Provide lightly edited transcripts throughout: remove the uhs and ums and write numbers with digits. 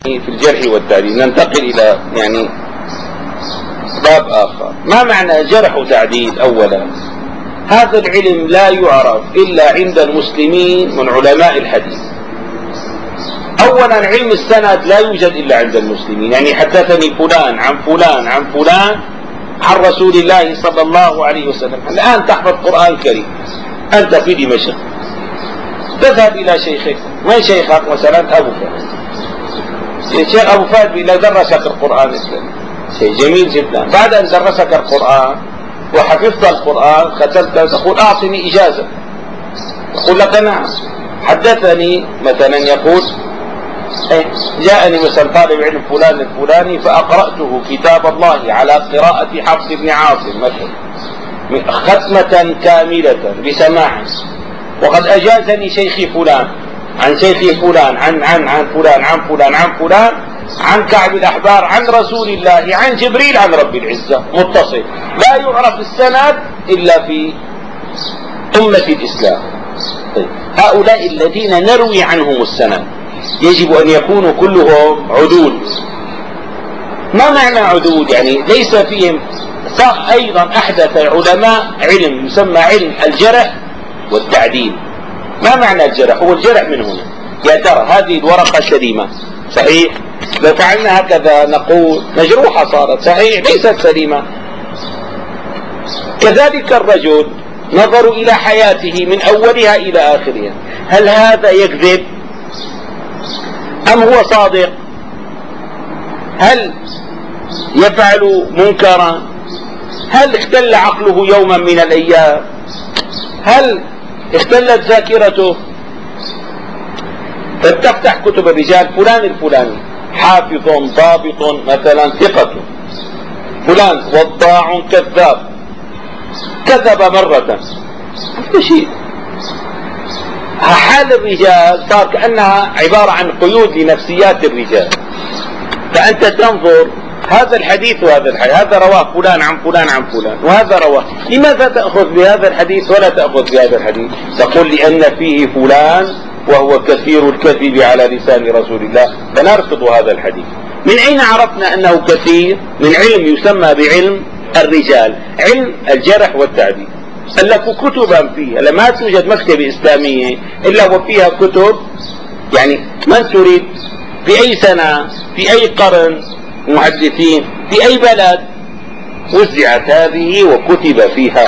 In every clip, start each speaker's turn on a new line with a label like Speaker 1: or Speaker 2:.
Speaker 1: في الجرح والتعديل. ننتقل إلى باب آخر. ما معنى جرح وتعديل؟ أولا، هذا العلم لا يعرف إلا عند المسلمين من علماء الحديث. أولا، علم السند لا يوجد إلا عند المسلمين، حدثني فلان عن فلان عن فلان عن رسول الله صلى الله عليه وسلم. الآن تحفظ قرآن كريم، أنت في دمشق، تذهب إلى شيخك. من شيخك؟ مثلا أبو فهد. الشيخ أبو فهد درسك القرآن الكريم، شيء جميل جدا. بعد أن درسك القرآن وحفظت القرآن ختمت، تقول أعطني إجازة. يقول لك نعم. حدثني مثلا، يقول جاءني مثلا طالب علم فلان الفلاني فأقرأته كتاب الله على قراءة حفص بن عاصم مثلا ختمة كاملة بسماع، وقد أجازني شيخي فلان عن شيخي فلان عن فلان عن فلان عن فلان عن كعب الأحبار عن رسول الله عن جبريل عن رب العزة متصل. لا يعرف السند إلا في أمة الإسلام. طيب، هؤلاء الذين نروي عنهم السند يجب أن يكونوا كلهم عدول. ما معنى عدول؟ ليس فيهم. أيضا أحدث علماء علم يسمى علم الجرح والتعديل. ما معنى الجرح؟ هو الجرح من هنا. يا ترى هذه الورقة سليمة؟ صحيح. لو فعلنا هكذا نقول مجروحة صارت، صحيح، ليست سليمة. كذلك الرجل نظروا إلى حياته من أولها إلى آخرها، هل هذا يكذب أم هو صادق؟ هل يفعل منكرا؟ هل اختل عقله يوما من الأيام؟ هل اختلت ذاكرته؟ فتفتح كتب الرجال، فلان الفلاني حافظ ضابط مثلا ثقة، فلان وضاع كذاب، كذب مرة. شيء حال الرجال صار كأنها عبارة عن قيود لنفسيات الرجال. فأنت تنظر هذا الحديث وهذا الحديث، هذا رواه فلان عن فلان عن فلان وهذا رواه، لماذا تأخذ بهذا الحديث ولا تأخذ بهذا الحديث؟ تقول لأن فيه فلان وهو كثير الكذب على لسان رسول الله فنرفض هذا الحديث. من أين عرفنا أنه كثير؟ من علم يسمى بعلم الرجال، علم الجرح والتعديل. ألفوا كتبا فيها، لما توجد مكتبة إسلامية إلا وفيها كتب. من تريد في أي سنة في أي قرن محدثين في أي بلد وزعت هذه وكتب فيها.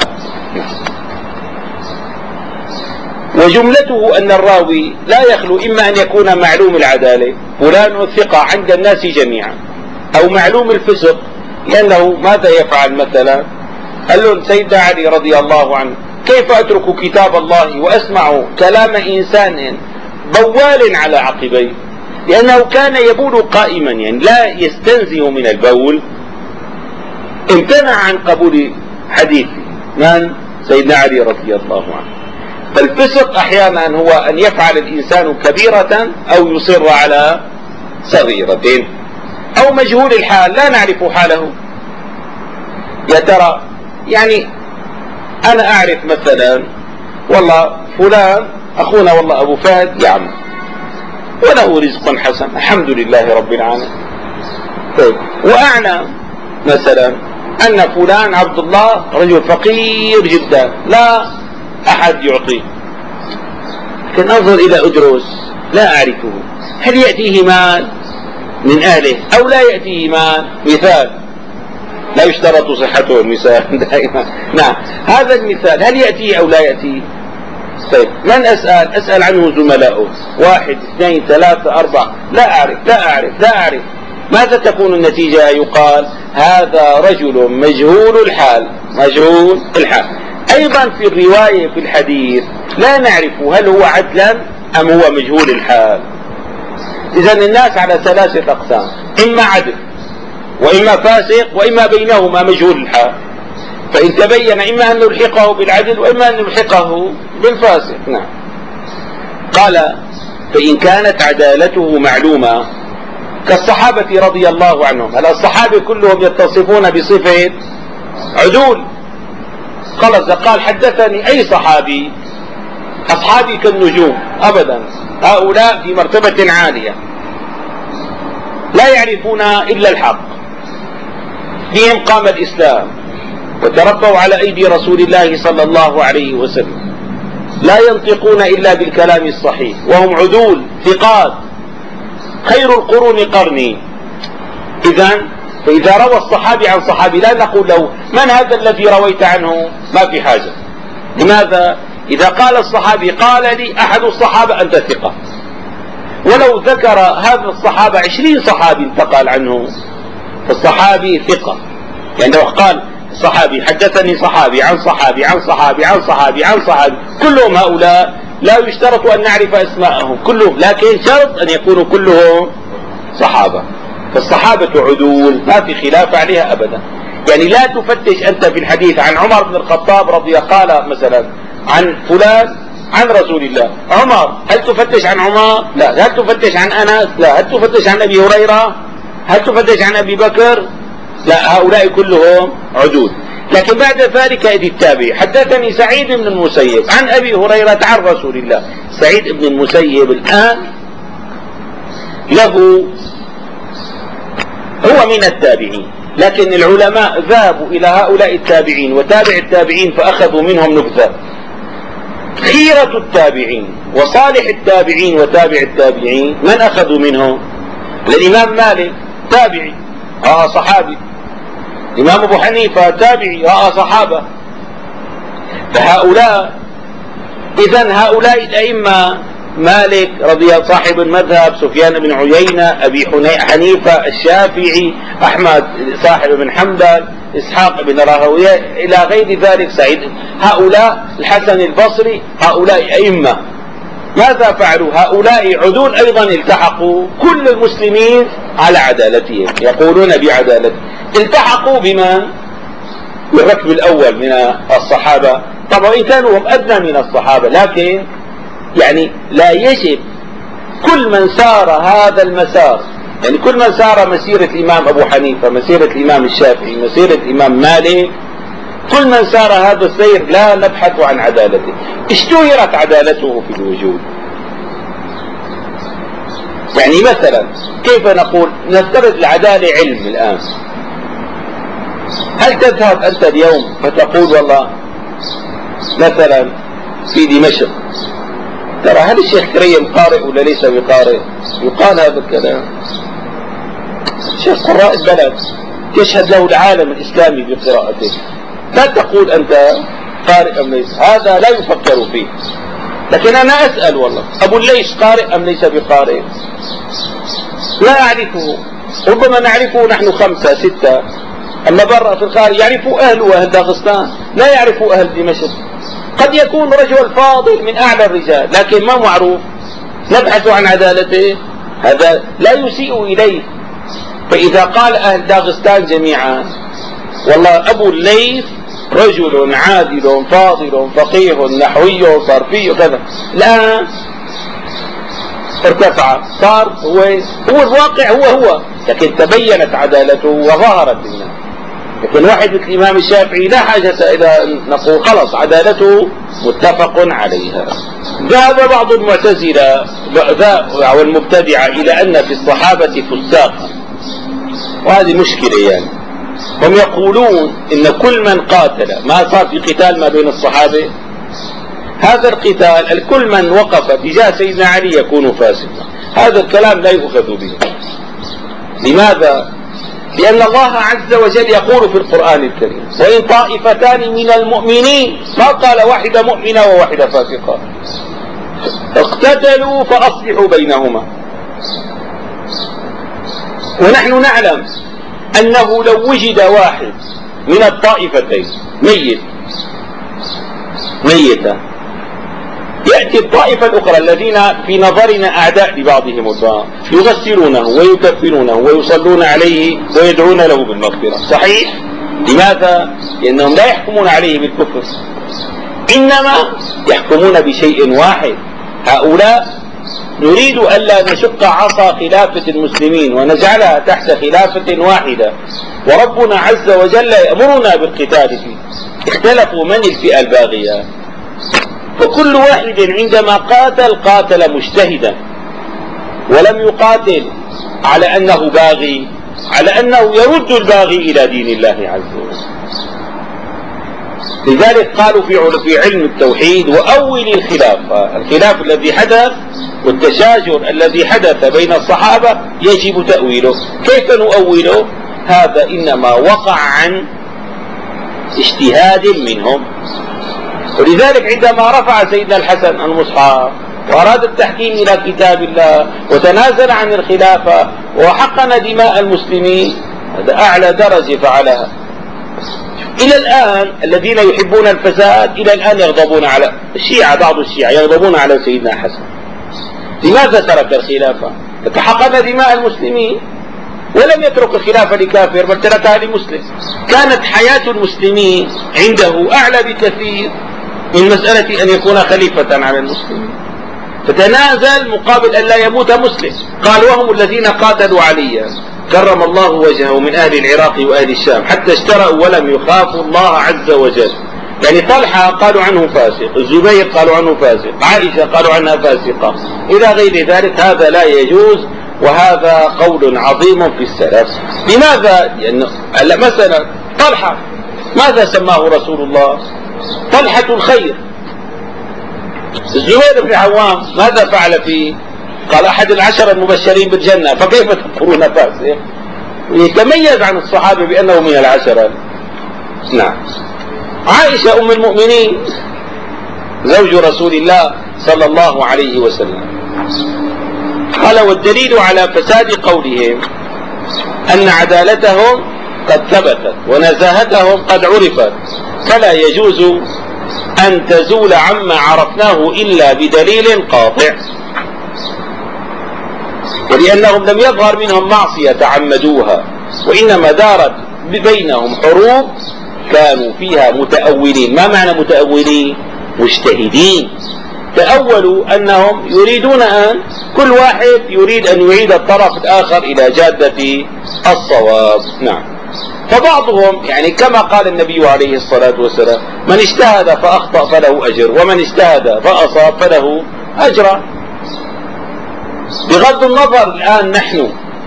Speaker 1: وجملته أن الراوي لا يخلو إما أن يكون معلوم العدالة، فلان ثقة عند الناس جميعا، أو معلوم الفسق، لأنه ماذا يفعل مثلا؟ قال له سيدنا علي رضي الله عنه: كيف أترك كتاب الله وأسمع كلام إنسان بوال على عقبيه؟ لأنه كان يبول قائما، لا يستنزه من البول. امتنع عن قبول حديثه من؟ سيدنا علي رضي الله عنه. فالفسق أحيانا هو أن يفعل الإنسان كبيرة أو يصر على صغيرة، أو مجهول الحال لا نعرف حاله. يا ترى أنا أعرف مثلا والله فلان أخونا والله أبو فهد يعمل وله رزق حسن الحمد لله رب العالمين. طيب، وأعلم مثلا أن فلان عبد الله رجل فقير جدا لا أحد يعطيه، لكن أنظر إلى أدرس لا أعرفه، هل يأتيه مال من أهله أو لا يأتيه مال؟ مثال، لا يشترط صحته المثال دائما. نعم، هذا المثال هل يأتيه أو لا يأتيه؟ طيب، من أسأل عنه زملائه، 1 2 3 4، لا أعرف. ماذا تكون النتيجة؟ يقال هذا رجل مجهول الحال. أيضا في الرواية في الحديث لا نعرف هل هو عدلا أم هو مجهول الحال. إذن الناس على 3 أقسام: إما عدل وإما فاسق وإما بينهما مجهول الحال. فإن تبين إما أن نلحقه بالعدل وإما أن نلحقه بالفاسق. نعم. قال: فإن كانت عدالته معلومة كالصحابة رضي الله عنهم. هل الصحابة كلهم يتصفون بصفة عدول؟ قال حدثني أي صحابي؟ أصحابي كالنجوم أبدا، هؤلاء في مرتبة عالية. لا يعرفون إلا الحق، بهم قام الإسلام وتربوا على أيدي رسول الله صلى الله عليه وسلم، لا ينطقون إلا بالكلام الصحيح، وهم عدول ثقات، خير القرون قرني. فإذا روى الصحابي عن صحابي لا نقول له من هذا الذي رويت عنه، ما في حاجة. لماذا؟ إذا قال الصحابي قال لي أحد الصحابة أنت ثقة، ولو ذكر هذا الصحابة 20 صحابي انتقل عنه فالصحابي ثقة. يعني لو قال صحابي حدثني صحابي عن صحابي عن صحابي عن صحابي عن صحابي، كلهم هؤلاء لا يشترط أن نعرف أسماءهم كلهم، لكن شرط أن يكونوا كلهم صحابة. فالصحابة عدول ما في خلاف عليها أبدا. يعني لا تفتش أنت في الحديث عن عمر بن الخطاب رضي الله قال مثلا عن فلان عن رسول الله عمر، هل تفتش عن عمر؟ لا. هل تفتش عن أنس؟ لا. هل تفتش عن أبي هريرة؟ هل تفتش عن أبي بكر؟ لا. هؤلاء كلهم عدول. لكن بعد ذلك إذ التابعي حدثني سعيد بن المسيب عن أبي هريرة عن رسول الله. سعيد بن المسيب الآن له هو من التابعين، لكن العلماء ذهبوا إلى هؤلاء التابعين وتابع التابعين فأخذوا منهم نبذة. خيرة التابعين وصالح التابعين وتابع التابعين من أخذوا منهم؟ الإمام مالك تابعي صحابي، الإمام أبو حنيفة تابعي صحابة. فهؤلاء إذن هؤلاء الأئمة مالك رضي الله صاحب المذهب، سفيان بن عيينة، أبي حنيفة، الشافعي، أحمد صاحب بن حنبل، إسحاق بن راهويه إلى غير ذلك، سعيد، هؤلاء الحسن البصري، هؤلاء أئمة ماذا فعلوا؟ هؤلاء عدول أيضا التحقوا كل المسلمين على عدالتهم، يقولون بعدالة. التحقوا بمن؟ بالركب الأول من الصحابة، طبعا إن كانوا هم أدنى من الصحابة، لكن يعني لا يجب كل من سار هذا المسار، يعني كل من سار مسيرة الإمام أبو حنيفة، مسيرة الإمام الشافعي، مسيرة الإمام مالك، كل من سار هذا السير لا نبحث عن عدالته. اشتهرت عدالته في الوجود. يعني مثلا كيف نقول؟ نفترض العدالة علم الآن. هل تذهب أنت اليوم فتقول والله مثلا في دمشق ترى هل الشيخ كريم قارئ ولا ليس بقارئ؟ يقال هذا الكلام. شيخ قراء البلد يشهد له العالم الإسلامي بقراءته، لا تقول أنت قارئ أم ليس، هذا لا يفكر فيه. لكن أنا أسأل والله أبو الليث قارئ أم ليس بقارئ؟ لا أعرفه، ربما نعرفه نحن 5 6، أما برا في الخارج يعرفوا أهله وأهل داغستان، لا يعرفوا أهل دمشق. قد يكون رجل فاضل من أعلى الرجال لكن ما معروف، نبحث عن عدالته، هذا لا يسيء إليه. فإذا قال أهل داغستان جميعا والله أبو الليث رجل عادل فاضل فقيه نحوي صرفي كذا، الآن ارتفع صار هو الواقع هو، لكن تبينت عدالته وظهرت للناس. لكن واحد مثل الإمام الشافعي لا حاجة إلى نقول خلص عدالته متفق عليها. ذهب بعض المعتزلة والمبتدعة إلى أن في الصحابة فساقا، وهذه مشكلة. يعني هم يقولون إن كل من قاتل، ما صار في قتال ما بين الصحابة، هذا القتال الكل من وقف تجاه سيدنا علي يكون فاسقا. هذا الكلام لا يؤخذ به. لماذا؟ لأن الله عز وجل يقول في القرآن الكريم وإن طائفتان من المؤمنين، ما قال واحدة مؤمنة وواحدة فاسقة، اقتتلوا فأصلحوا بينهما. ونحن نعلم أنه لو وجد واحد من الطائفتين ميتا يأتي الطائفة الأخرى الذين في نظرنا أعداء لبعضهم البعض يغسلونه ويكفنونه ويصلون عليه ويدعون له بالمغفرة. صحيح؟ لماذا؟ لأنهم لا يحكمون عليه بالكفر، إنما يحكمون بشيء واحد. هؤلاء نريد ألا نشق عصا خلافة المسلمين ونجعلها تحت خلافة واحدة، وربنا عز وجل يأمرنا بالقتال فيه. اختلفوا من الفئة الباغية، فكل واحد عندما قاتل مجتهدا، ولم يقاتل على أنه باغي، على أنه يرد الباغي إلى دين الله عز وجل. لذلك قالوا في علم التوحيد: وأول الخلاف الذي حدث والتشاجر الذي حدث بين الصحابة يجب تأويله. كيف نؤوله؟ هذا إنما وقع عن اجتهاد منهم. ولذلك عندما رفع سيدنا الحسن المصحف وأراد التحكيم إلى كتاب الله وتنازل عن الخلافة وحقن دماء المسلمين، هذا أعلى درجة فعلها. إلى الآن الذين يحبون الفساد إلى الآن يغضبون على الشيعة، بعض الشيعة يغضبون على سيدنا حسن. لماذا ترك الخلافة؟ تحقن دماء المسلمين ولم يترك الخلافة لكافر بل تركها لمسلم. كانت حياة المسلمين عنده أعلى بكثير من مسألة أن يكون خليفة على المسلمين، فتنازل مقابل أن لا يموت مسلم. قال: وهم الذين قاتلوا عليا كرم الله وجهه من أهل العراق وأهل الشام حتى اشتروا ولم يخافوا الله عز وجل. يعني طلحة قالوا عنه فاسق، الزبير قالوا عنه فاسق، عائشة قالوا عنها فاسقة، إلى غير ذلك. هذا لا يجوز، وهذا قول عظيم في السلف. لماذا؟ لأن مثلا طلحة ماذا سماه رسول الله؟ طلحة الخير. الزبير بن عوام ماذا فعل فيه؟ قال: أحد العشر المبشرين بالجنة، فكيف تقولون فاسق؟ يتميز عن الصحابة بأنه من العشرة. نعم. عائشة أم المؤمنين زوج رسول الله صلى الله عليه وسلم. قال: والدليل على فساد قولهم أن عدالتهم قد ثبتت ونزاهتهم قد عرفت، فلا يجوز أن تزول عما عرفناه إلا بدليل قاطع، ولأنهم لم يظهر منهم معصية تعمدوها، وإنما دارت بينهم حروب كانوا فيها متأولين. ما معنى متأولين؟ مجتهدين. تأولوا أنهم يريدون أن كل واحد يريد أن يعيد الطرف الآخر إلى جادة الصواب. نعم. فبعضهم يعني كما قال النبي عليه الصلاة والسلام: من اجتهد فأخطأ فله أجر، ومن اجتهد فأصاب فله أجر. بغض النظر الآن نحن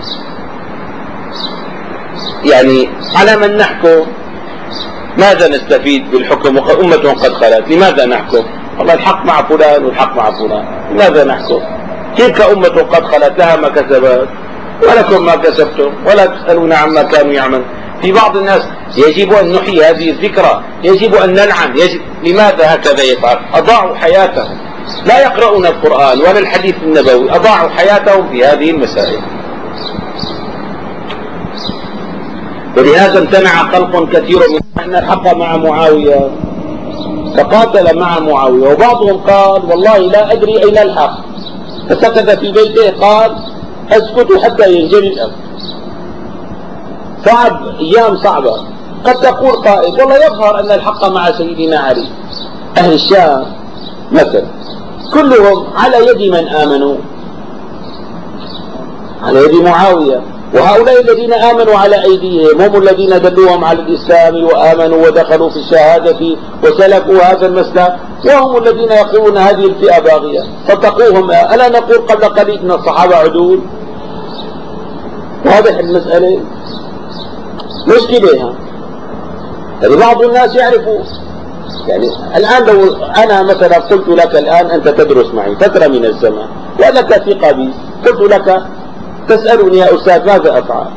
Speaker 1: يعني على من نحكم؟ ماذا نستفيد بالحكم؟ أمة قد خلت، لماذا نحكم؟ والله الحق مع فلان والحق مع فلان، لماذا نحكم؟ تلك أمة قد خلت لها ما كسبت ولكم ما كسبتم ولا تسألون عما كانوا يعملون. في بعض الناس يجب أن نحيي هذه الذكرى، يجب أن نلعن، لماذا هكذا يفعل؟ أضاعوا حياتهم، لا يقرؤون القرآن ولا الحديث النبوي، أضاعوا حياتهم في هذه المسائل. ولهذا امتنع خلق كثير من أن الحق مع معاوية فقاتل مع معاوية. وبعضهم قال: والله لا أدري أين الحق، فسكت في بيته، قال: أسكت حتى ينجلي الأمر. صعب، أيام صعبة. قد تقول قائل: والله يظهر أن الحق مع سيدنا علي. أهل الشام مثلا كلهم على يد من آمنوا؟ على يد معاوية. وهؤلاء الذين آمنوا على أيديهم هم الذين دلوهم على الإسلام وآمنوا ودخلوا في الشهادة وسلكوا هذا المسلك، وهم الذين يقولون هذه الفئة باغية، فاتقوهم. ألا نقول قبل قليل أن الصحابة عدول؟ واضح المسألة؟ مشكلة. يعني بعض الناس يعرفوا، يعني الآن لو أنا مثلا قلت لك الآن أنت تدرس معي فترة من الزمان ولك ثقة بي، قلت لك تسألني يا أستاذ ماذا أفعل؟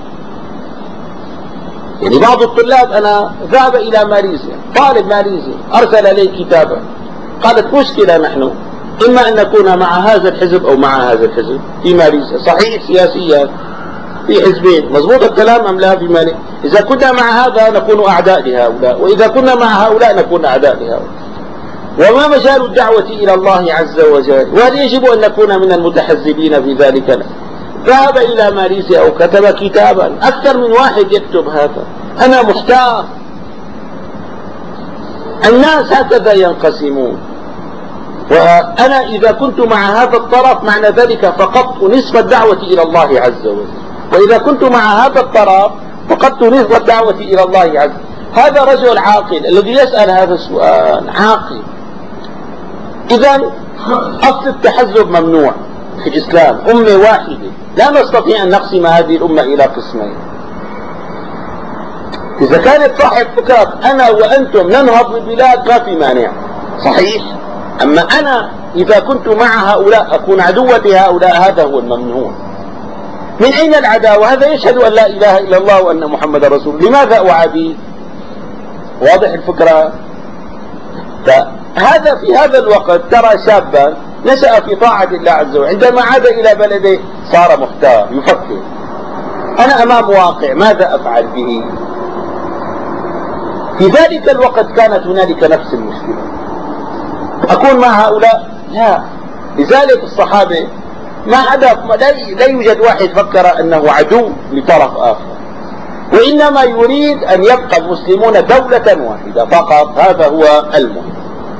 Speaker 1: يعني بعض الطلاب أنا ذهب إلى ماليزيا، طالب ماليزي أرسل لي كتابا، قالت مشكلة نحن إما أن نكون مع هذا الحزب أو مع هذا الحزب في ماليزيا. صحيح سياسيا في حزبين، مضبوط الكلام أم لا؟ في مالي إذا كنا مع هذا نكون أعداء لهؤلاء، وإذا كنا مع هؤلاء نكون أعداء لهؤلاء. وما مجال الدعوة إلى الله عز وجل؟ وهل يجب أن نكون من المتحزبين في ذلك؟ لا. ذهب إلى ماليزيا وكتب كتابا، أكثر من واحد يكتب هذا. أنا محتار. الناس هكذا ينقسمون، وأنا إذا كنت مع هذا الطرف معنى ذلك فقدت نصف الدعوة إلى الله عز وجل، وإذا كنت مع هذا الطرف فقدت نصف الدعوة إلى الله عز وجل. هذا رجل عاقل الذي يسأل هذا السؤال عاقل. إذا أصل التحزب ممنوع، في الإسلام أمة واحدة، لا نستطيع أن نقسم هذه الأمة إلى قسمين. إذا كانت صاحب فكرة أنا وأنتم ننهض بالبلاد ما في مانع، صحيح. أما أنا إذا كنت مع هؤلاء أكون عدوة هؤلاء، هذا هو الممنوع. من أين العداوة؟ هذا يشهد أن لا إله إلا الله وأن محمد رسول الله، لماذا أعاديه؟ واضح الفكرة؟ فهذا في هذا الوقت ترى شابا نشأ في طاعة الله عز وجل، عندما عاد إلى بلده صار محتار يفكر، أنا أمام واقع ماذا أفعل به؟ في ذلك الوقت كانت هنالك نفس المشكلة، أكون مع هؤلاء؟ لا. لذلك الصحابة لا يوجد واحد فكر أنه عدو لطرف آخر، وإنما يريد أن يبقى المسلمون دولة واحدة فقط، هذا هو المهم.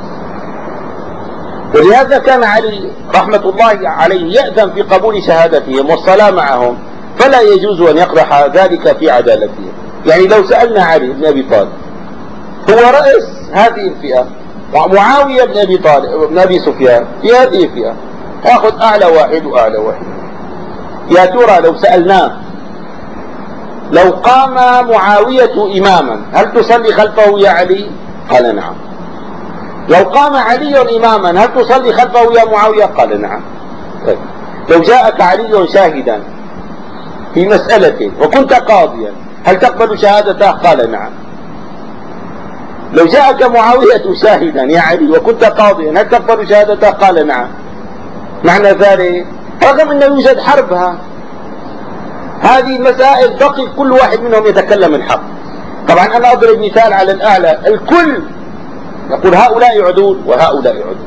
Speaker 1: ولهذا كان علي رحمة الله عليه يأذن في قبول شهادتهم والصلاة معهم، فلا يجوز أن يقدح ذلك في عدالتهم. يعني لو سألنا علي بن أبي طالب هو رئيس هذه الفئة، ومعاوية بن أبي طالب بن أبي سفيان في هذه الفئة، يأخذ أعلى واحد وأعلى واحد. يا ترى لو سألناه لو قام معاوية إماما هل تصلي خلفه يا علي؟ قال نعم. لو قام علي إماما هل تصلي خلفه يا معاوية؟ قال نعم. طيب. لو جاءك علي شاهدا في مسألة وكنت قاضيا هل تقبل شهادته؟ قال نعم. لو جاءك معاوية شاهدا يا علي وكنت قاضيا هل تقبل شهادته؟ قال نعم. معنى ذلك رغم أنه يوجد حربها، هذه المسائل بقي كل واحد منهم يتكلم الحق. طبعا أنا أضرب مثال على الأعلى، الكل يقول هؤلاء يعدون وهؤلاء يعدون،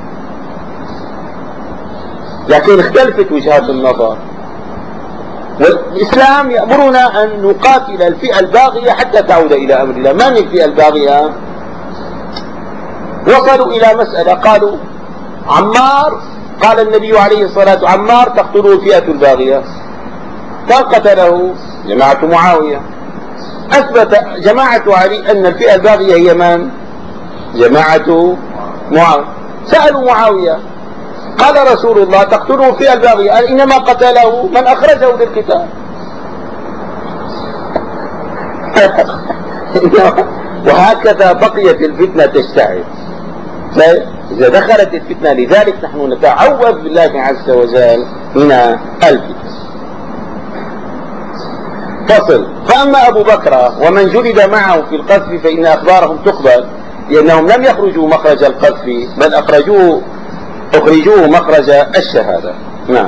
Speaker 1: لكن اختلفت وجهات النظر. والإسلام يأمرنا أن نقاتل الفئة الباغية حتى تعود إلى أمر الله. من الفئة الباغية؟ وصلوا إلى مسألة قالوا عمار، قال النبي عليه الصلاة والسلام عمار تقتله الفئة الباغية، فقتله جماعة معاوية. أثبت جماعة علي أن الفئة الباغية هي من؟ جماعة معاوية. سألوا معاوية قال رسول الله تقتله الفئة الباغية، قال إنما قتله من أخرجه للقتال. وهكذا بقيت الفتنة تشتعل. إذا دخلت الفتنة، لذلك نحن نتعوذ بالله عز وجل من الفتنة. فصل. فأما أبو بكر ومن جلد معه في القذف فإن أخبارهم تقبل، لأنهم لم يخرجوا مخرج القذف بل أخرجوه مخرج الشهادة. نعم.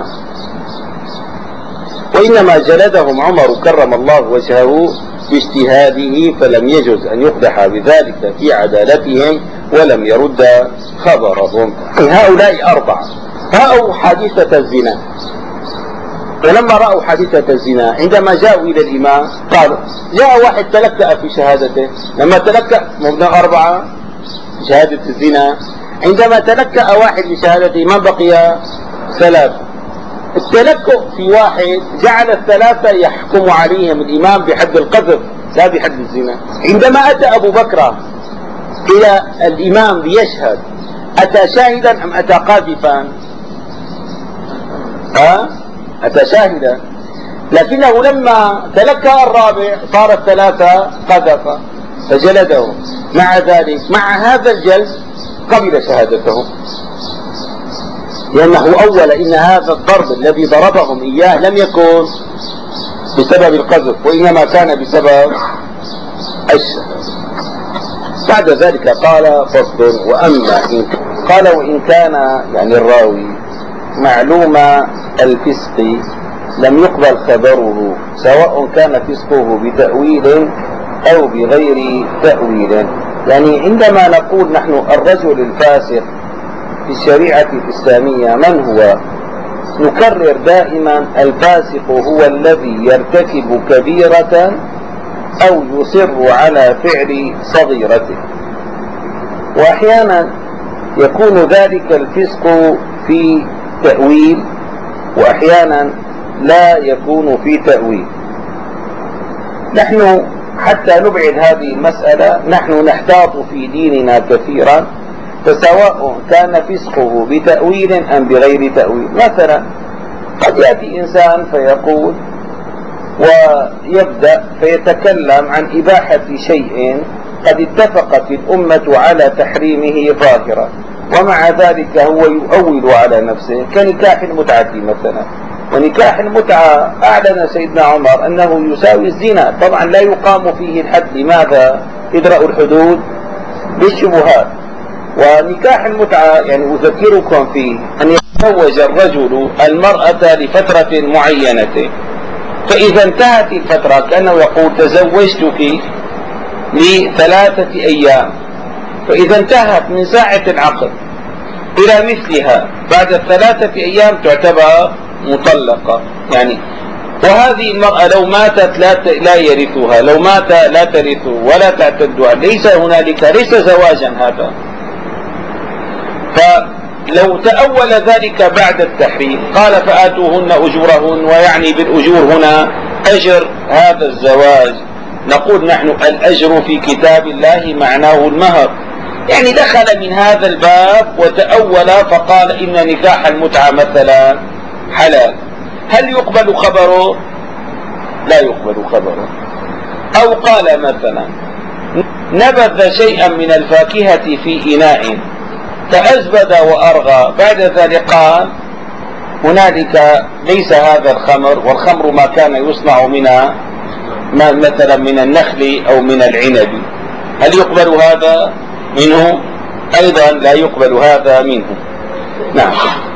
Speaker 1: وإنما جلدهم عمر كرم الله وجهه باجتهاده، فلم يجوز أن يقدح بذلك في عدالتهم ولم يرد خبرهم. هؤلاء أربعة رأوا حادثة الزنا، ولما رأوا حادثة الزنا عندما جاءوا إلى الإمام قالوا جاء واحد تلكأ في شهادته، لما تلكأ مبنى أربعة شهادة الزنا، عندما تلكأ واحد بشهادته من بقي؟ ثلاثة. التلكؤ في واحد جعل الثلاثة يحكم عليهم الإمام بحد القذف لا بحد الزنا. عندما أتى أبو بكر إلى الإمام ليشهد أتى شاهدا أم أتى قاذفا؟ أتى شاهدا، لكنه لما تلكأ الرابع صار الثلاثة قذفا فجلده. مع ذلك مع هذا الجلد قبل شهادته، لأنه أول إن هذا الضرب الذي ضربهم إياه لم يكن بسبب القذف وإنما كان بسبب الشهادة. بعد ذلك قال فصل. وأما إن قال وإن كان يعني الراوي معلوم الفسق لم يقبل خبره، سواء كان فسقه بتأويل أو بغير تأويل. يعني عندما نقول نحن الرجل الفاسق في الشريعة الإسلامية من هو؟ نكرر دائما الفاسق هو الذي يرتكب كبيرة أو يصر على فعل صغيرة، وأحيانا يكون ذلك الفسق في تأويل وأحيانا لا يكون في تأويل. نحن حتى نبعد هذه المسألة نحن نحتاط في ديننا كثيرا، فسواء كان فسقه بتأويل أم بغير تأويل. مثلا قد يأتي إنسان فيقول ويبدأ فيتكلم عن إباحة شيء قد اتفقت الأمة على تحريمه ظاهرا، ومع ذلك هو يؤول على نفسه، كنكاح المتعة مثلا. ونكاح المتعة أعلن سيدنا عمر أنه يساوي الزنا، طبعا لا يقام فيه الحد. لماذا؟ ادرأوا الحدود بالشبهات. ونكاح المتعة يعني أذكركم فيه أن يتزوج الرجل المرأة لفترة معينة، فإذا انتهت الفترة كأنه يقول تزوجتك ل3 أيام، فإذا انتهت من ساعة العقد إلى مثلها بعد 3 أيام تعتبر مطلقة يعني. وهذه المرأة لو ماتت لا يرثها، لو مات لا ترثه ولا تعتد، ليس هنالك، ليس زواجا هذا. فلو تأول ذلك بعد التحريم قال فآتوهن أجورهن، ويعني بالأجور هنا أجر هذا الزواج. نقول نحن الأجر في كتاب الله معناه المهر، يعني دخل من هذا الباب وتأول فقال إن نكاح المتعة مثلا حلال. هل يقبل خبره؟ لا يقبل خبره. أو قال مثلا نبذ شيئا من الفاكهة في إناء فأزبد وأرغى، بعد ذلك قال هنالك ليس هذا الخمر، والخمر ما كان يصنع منها مثلا من النخل أو من العنب. هل يقبل هذا منه؟ أيضا لا يقبل هذا منه. نعم.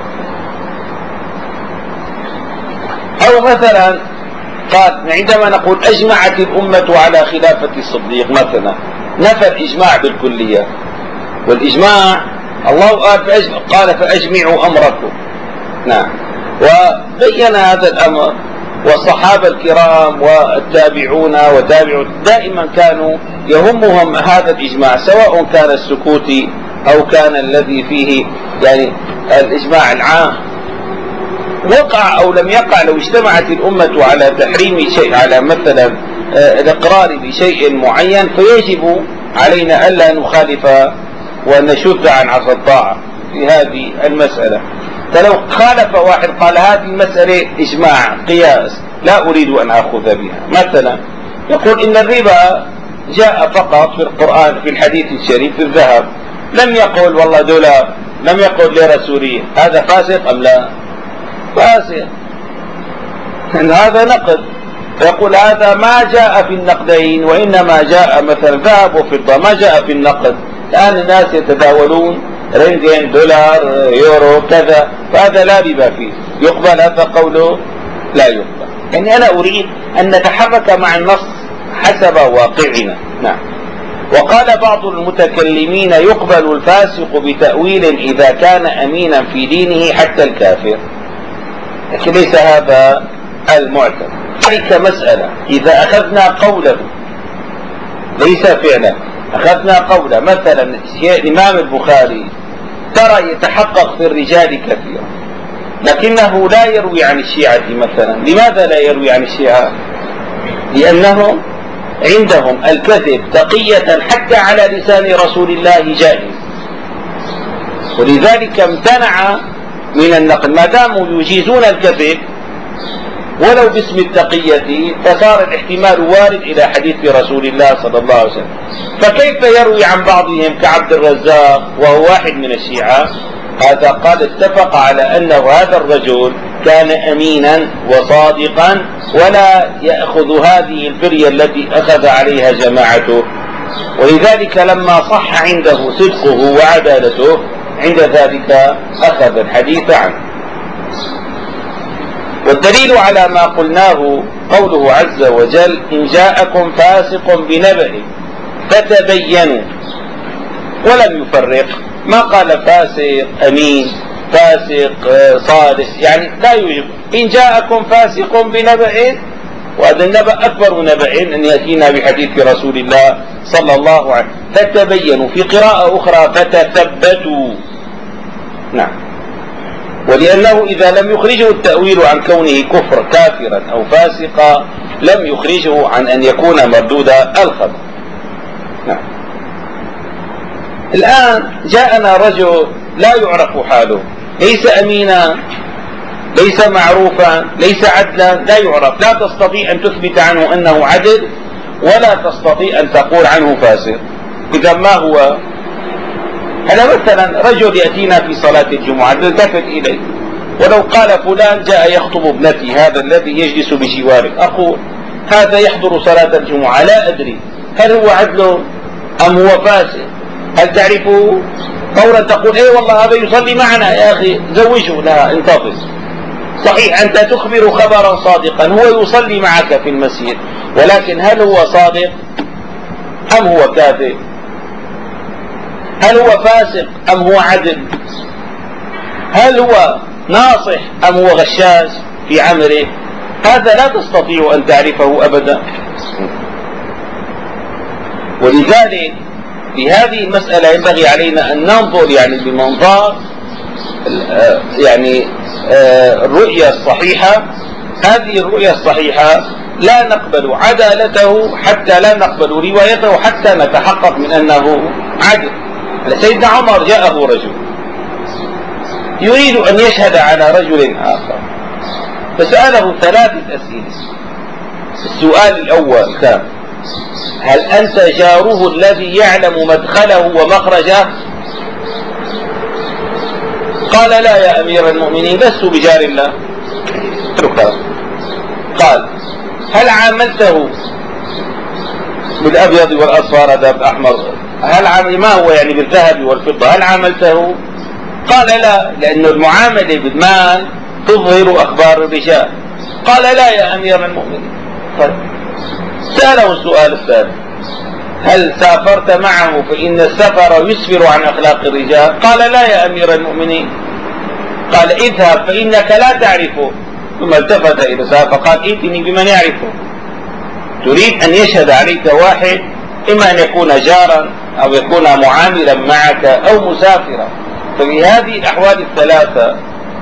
Speaker 1: أو مثلا قال عندما نقول أجمعت الأمة على خلافة الصديق مثلا، نفى الإجماع بالكلية، والإجماع الله قال فأجمعوا أمركم. نعم. وبين هذا الأمر، والصحابة الكرام والتابعون وتابعوا دائما كانوا يهمهم هذا الإجماع، سواء كان السكوتي أو كان الذي فيه يعني الإجماع العام. وقع أو لم يقع، لو اجتمعت الأمة على تحريم شيء، على مثلا الإقرار بشيء معين، فيجب علينا ألا نخالف ونشد عن عصا الطاعة في هذه المسألة. فلو خالف واحد قال هذه المسألة إجماع قياس لا أريد أن أخذ بها، مثلا يقول إن الربا جاء فقط في القرآن في الحديث الشريف في الذهب، لم يقل والله دولار، لم يقل ليرة سورية، هذا فاسق أم لا؟ فاسق. هذا نقد. يقول هذا ما جاء في النقدين، وإنما جاء مثلا ذهب وفضة، ما جاء في النقد. الآن الناس يتداولون رنجين، دولار، يورو، كذا، فهذا لا ربا فيه. يقبل هذا قوله؟ لا يقبل. يعني أنا أريد أن نتحرك مع النص حسب واقعنا. نعم. وقال بعض المتكلمين يقبل الفاسق بتأويل إذا كان أمينا في دينه حتى الكافر، لكن ليس هذا المعتبر. ذلك مسألة إذا أخذنا قوله ليس فعلا، أخذنا قوله مثلا الإمام البخاري ترى يتحقق في الرجال كثيرا، لكنه لا يروي عن الشيعة مثلا. لماذا لا يروي عن الشيعة؟ لأنهم عندهم الكذب تقية حتى على لسان رسول الله جائز، ولذلك امتنع من النقل. ما داموا يجيزون الكذب ولو باسم التقية، فصار الاحتمال وارد إلى حديث رسول الله صلى الله عليه وسلم. فكيف يروي عن بعضهم كعبد الرزاق وهو واحد من الشيعة؟ هذا قال اتفق على أنه هذا الرجل كان أمينا وصادقا ولا يأخذ هذه الفرية التي أخذ عليها جماعته، ولذلك لما صح عنده صدقه وعدالته عند ذلك أخذ الحديث عنه. والدليل على ما قلناه قوله عز وجل إن جاءكم فاسق بنبأ فتبينوا، ولم يفرق، ما قال فاسق أمين، فاسق صالح، يعني لا يوجب. إن جاءكم فاسق بنبأ، وهذا النبأ أكبر نبأ أن يأتينا بحديث رسول الله صلى الله عليه وسلم. فتبينوا، في قراءة أخرى فتثبتوا. نعم. ولأنه إذا لم يخرجه التأويل عن كونه كافرا أو فاسقا لم يخرجه عن أن يكون مردود الخبر. نعم. الآن جاءنا رجل لا يعرف حاله، ليس أمينا، ليس معروفا، ليس عدلا، لا يعرف، لا تستطيع أن تثبت عنه أنه عدل ولا تستطيع أن تقول عنه فاسق. إذا ما هو؟ هذا مثلا رجل يأتينا في صلاة الجمعة نلتفت إليه، ولو قال فلان جاء يخطب ابنتي، هذا الذي يجلس بجوارك، أقول هذا يحضر صلاة الجمعة، لا أدري هل هو عدل أم هو فاسق، هل تعرفه؟ فورا تقول ايه والله هذا يصلي معنا يا أخي زوجه. لا، انتظر. صحيح أنت تخبر خبرا صادقا، هو يصلي معك في المسجد، ولكن هل هو صادق أم هو كاذب؟ هل هو فاسق أم هو عدل؟ هل هو ناصح أم هو غشاش في عمله؟ هذا لا تستطيع أن تعرفه أبدا. ولذلك في هذه المسألة ينبغي علينا أن ننظر يعني بمنظار يعني الرؤية الصحيحة. هذه الرؤية الصحيحة لا نقبل عدالته حتى لا نقبل روايته حتى نتحقق من أنه عدل. سيدنا عمر جاءه رجل يريد أن يشهد على رجل آخر، فسأله 3 أسئلة. السؤال الأول كان: هل أنت جاره الذي يعلم مدخله ومخرجه؟ قال: لا يا أمير المؤمنين، لست بجار الله. قال: هل عاملته بالأبيض والأصفر، هذا بالأحمر، ما هو يعني بالذهب والفضة، هل عاملته؟ قال: لا، لأن المعاملة بالمال تظهر أخبار الرجال. قال: لا يا أمير المؤمنين. طيب. سأله السؤال الثاني: هل سافرت معه فإن السفر يسفر عن أخلاق الرجال؟ قال: لا يا أمير المؤمنين. قال: اذهب فإنك لا تعرفه. ثم التفت إلى سافر فقال: ائتني بمن يعرفه. تريد أن يشهد عليك واحد إما أن يكون جارا أو يكون معاملا معك أو مسافرا. ففي هذه الأحوال الثلاثة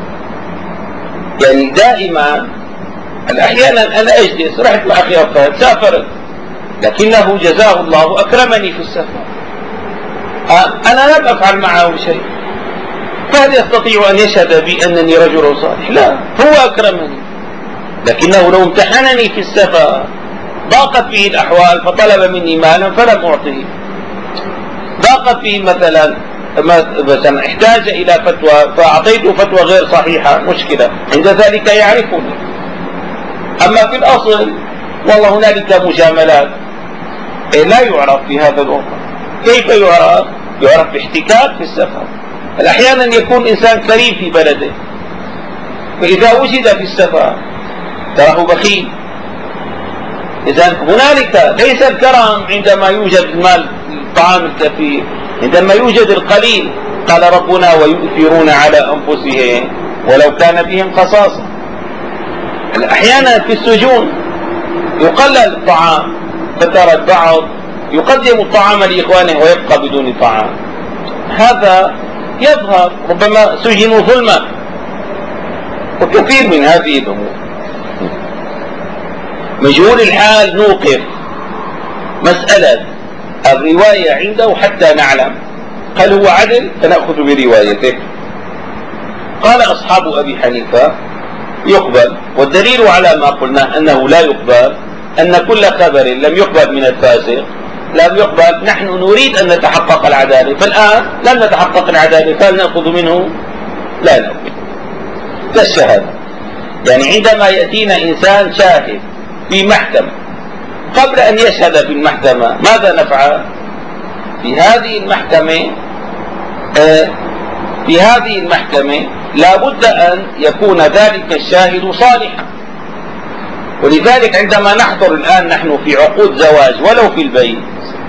Speaker 1: يعني دائما أحيانا أنا أجلس، رحت مع أخي أفضل سافرت، لكنه جزاه الله أكرمني في السفر، أنا لم أفعل معه شيء، فهل يستطيع أن يشهد بي أنني رجل صالح؟ لا، هو أكرمني، لكنه لو امتحنني في السفر ضاقت به الأحوال فطلب مني مالا فلم أعطيه، ضاقت به مثلا احتاج إلى فتوى فأعطيته فتوى غير صحيحة، مشكلة، عند ذلك يعرفني. أما في الأصل والله هنالك مجاملات لا يعرف في هذا الوقت. كيف يعرف؟ يعرف باحتكاك في السفر. أحيانا يكون إنسان كريم في بلده، فإذا وجد في السفر تراه بخيل. إذا هنالك ليس الكرم عندما يوجد المال الطعام الكثير، عندما يوجد القليل. قال ربنا: ويؤثرون على أنفسهم ولو كان بهم خصاصة. أحيانا في السجون يقلل الطعام، فترى البعض يقدم الطعام لإخوانه ويبقى بدون طعام. هذا يظهر، ربما سجنوا ظلما، وكثير من هذه الأمور. مجهول الحال نوقف مسألة الرواية عنده حتى نعلم هل هو عدل، فنأخذ بروايته. قال أصحاب أبي حنيفة: يقبل، والدليل على ما قلنا أنه لا يقبل أن كل خبر لم يقبل من الفاسق لم يقبل. نحن نريد أن نتحقق العدالة، فالآن لم نتحقق العدالة، فهل نأخذ منه؟ لا نأخذ. كالشهادة، يعني عندما يأتينا إنسان شاهد في محكمة، قبل أن يشهد في المحكمة ماذا نفعل؟ في هذه المحكمة لا بد أن يكون ذلك الشاهد صالحا. ولذلك عندما نحضر الآن نحن في عقود زواج ولو في البيت،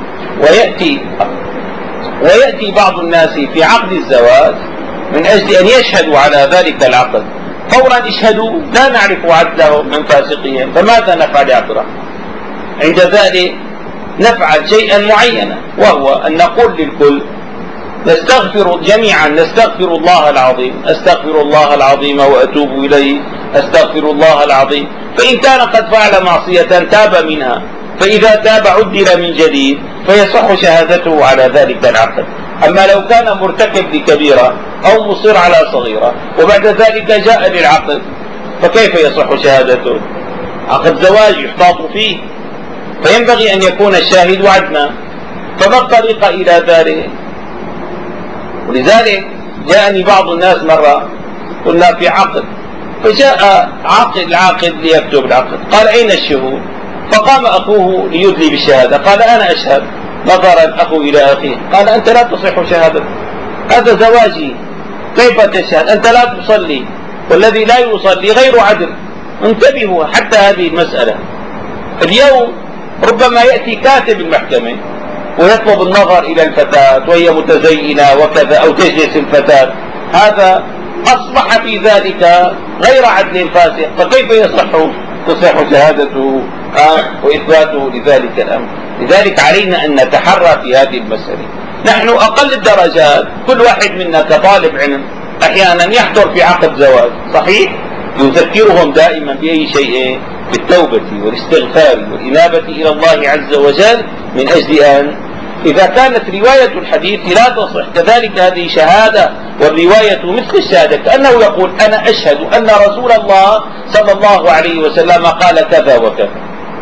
Speaker 1: ويأتي بعض الناس في عقد الزواج من أجل أن يشهدوا على ذلك العقد، فورا اشهدوا، لا نعرف عدلهم من فاسقين، فماذا نفعل يا عبد الرحمن؟ عند ذلك نفعل شيئا معينا، وهو أن نقول للكل: نستغفر جميعا، نستغفر الله العظيم، أستغفر الله العظيم وأتوب إليه، أستغفر الله العظيم. فإن كان قد فعل معصية تاب منها فإذا تاب عدل من جديد فيصح شهادته على ذلك العقد. أما لو كان مرتكب لكبيرة أو مصر على صغيرة وبعد ذلك جاء للعقد فكيف يصح شهادته؟ عقد زواج يحتاط فيه، فينبغي أن يكون الشاهد عدنا. فما الطريقة إلى ذلك؟ ولذلك جاءني بعض الناس مرة، قلنا في عقد، فجاء العاقد ليكتب العقد، قال أين الشهود؟ فقام أخوه ليدلي بالشهادة، قال أنا أشهد. نظر الأخ إلى أخيه قال أنت لا تصح شهادة، هذا زواجي، كيف تشهد؟ أنت لا تصلي، والذي لا يصلي غير عدل. انتبهوا حتى هذه المسألة. اليوم ربما يأتي كاتب المحكمة ويطلب النظر إلى الفتاة وهي متزينة وكذا، أو تجلس الفتاة، هذا أصبح في ذلك غير عدل فاسق، فكيف تصح شهادته وإثباته لذلك الأمر؟ لذلك علينا أن نتحرى في هذه المسألة. نحن أقل الدرجات، كل واحد منا كطالب علم أحيانا يحضر في عقد زواج، صحيح؟ يذكرهم دائما بأي شيء، بالتوبة والاستغفار والإنابة إلى الله عز وجل، من أجل أن إذا كانت رواية الحديث لا تصح كذلك هذه شهادة، والرواية مثل الشهادة، كأنه يقول أنا أشهد أن رسول الله صلى الله عليه وسلم قال كذا وكذا،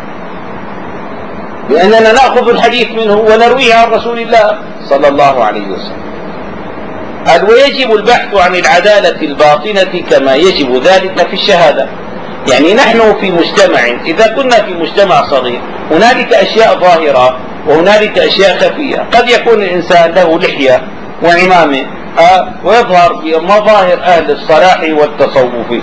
Speaker 1: لأننا نأخذ الحديث منه ونرويه عن رسول الله صلى الله عليه وسلم. قال ويجب البحث عن العدالة الباطنة كما يجب ذلك في الشهادة. يعني نحن في مجتمع، إذا كنا في مجتمع صغير هنالك أشياء ظاهرة وهنالك أشياء خفية. قد يكون الإنسان له لحية وعمامة ويظهر بمظاهر أهل الصلاح والتصوف،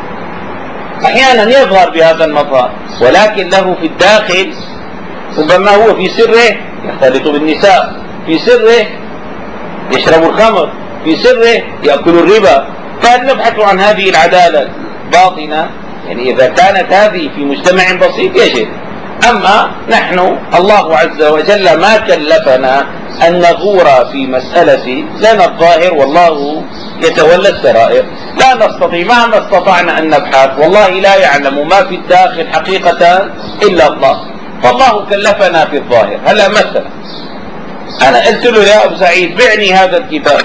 Speaker 1: أحيانا يظهر بهذا المظهر، ولكن له في الداخل ربما هو في سره يختلط بالنساء، في سره يشرب الخمر، في سره يأكل الربا. فنبحث عن هذه العدالة الباطنة، يعني إذا كانت هذه في مجتمع بسيط يجب. أما نحن الله عز وجل ما كلفنا أن نغور في مسألة لنا الظاهر والله يتولى السرائر. لا نستطيع مهما استطعنا أن نبحث، والله لا يعلم ما في الداخل حقيقة إلا الله، فالله كلفنا في الظاهر. هلا مثلا أنا قلت له يا أبو سعيد بعني هذا الكتاب،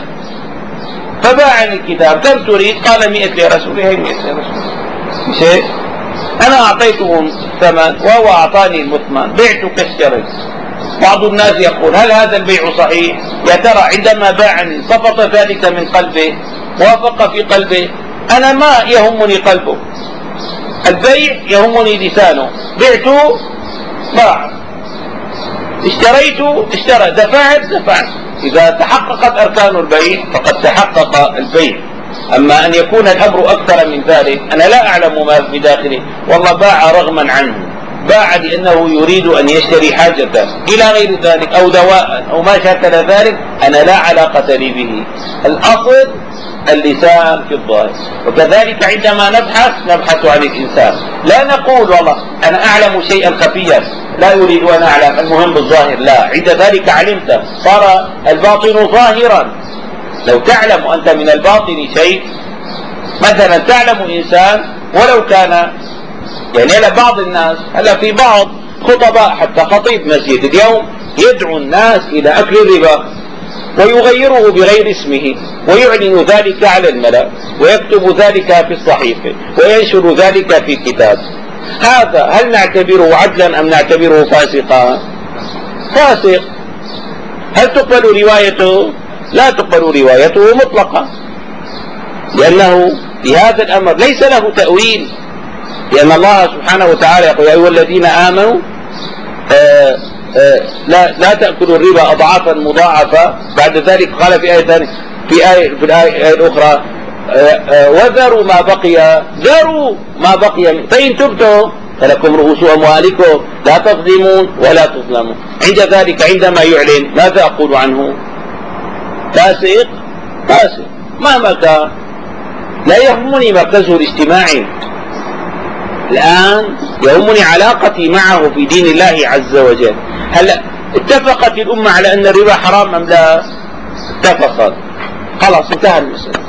Speaker 1: فباعني الكتاب، كم تريد؟ قال 100 ليرة سورية. هي 100 ليرة شيء، أنا أعطيته الثمن وهو أعطاني المثمن، بعت كالشري. بعض الناس يقول هل هذا البيع صحيح؟ يا ترى عندما باعني صفط ذلك من قلبه، وافق في قلبه؟ أنا ما يهمني قلبه، البيع يهمني لسانه. بعته باع، اشتريته اشترى، دفعت. إذا تحققت أركان البيع فقد تحقق البيع. أما أن يكون الأمر أكثر من ذلك، أنا لا أعلم ما في داخله، والله باع رغما عنه، باع لأنه يريد أن يشتري حاجته إلى غير ذلك، أو دواء أو ما شاكل ذلك، أنا لا علاقة لي به. الأصل اللسان في الظاهر. وكذلك عندما نبحث عن الإنسان، لا نقول والله أنا أعلم شيئا خفيا لا يريد أن أعلم، المهم بالظاهر، لا، عند ذلك علمت، صار الباطن ظاهرا. لو تعلم أنت من الباطن شيء، مثلا تعلم إنسان ولو كان، يعني هلا بعض الناس، هلا في بعض خطباء حتى خطيب مسجد اليوم يدعو الناس إلى أكل الربا ويغيره بغير اسمه ويعلن ذلك على الملأ ويكتب ذلك في الصحيفة وينشر ذلك في كتاب. هذا هل نعتبره عدلا أم نعتبره فاسقا؟ فاسق. هل تقبل روايته؟ لا تقبل روايته مطلقا، لأنه في هذا الأمر ليس له تأويل، لأن الله سبحانه وتعالى يقول يا أيها الذين آمنوا لا تأكلوا الربا أضعافا مضاعفة. بعد ذلك قال في آية ثانية، في الآية الأخرى وذروا ما بقي فإن تبتم فلكم رؤوس أموالكم لا تظلمون ولا تظلمون. عند ذلك عندما يعلن ماذا أقول عنه؟ فاسق مهما كان، لا يهمني مركزه الاجتماعي، الآن يهمني علاقتي معه في دين الله عز وجل. هل اتفقت الأمة على أن الربا حرام أم لا؟ اتفقت، خلاص انتهى المسألة،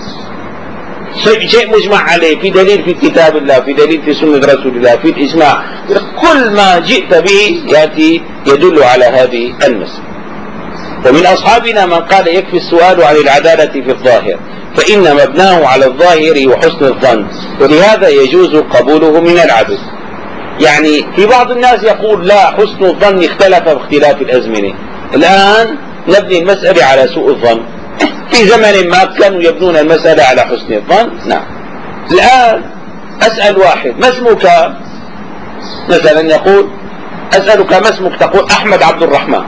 Speaker 1: شيء مجمع عليه، في دليل في كتاب الله، في دليل في سنة رسول الله، في الإجماع. كل ما جئت به يأتي يدل على هذه المسألة. ومن أصحابنا من قال يكفي السؤال عن العدالة في الظاهر فإن مبناه على الظاهر وحسن الظن، ولهذا يجوز قبوله من العدل. يعني في بعض الناس يقول لا، حسن الظن اختلف باختلاف الأزمنة. الآن نبني المسألة على سوء الظن. في زمن ما كانوا يبنون المسألة على حسن الظن. نعم. الآن أسأل واحد ما اسمك، مثلا يقول أسألك ما اسمك، تقول أحمد عبد الرحمن،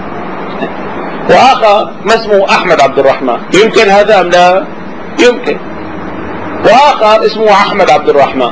Speaker 1: وآخر ما اسمه أحمد عبد الرحمن، يمكن هذا أم لا؟ يمكن. وآخر اسمه أحمد عبد الرحمن،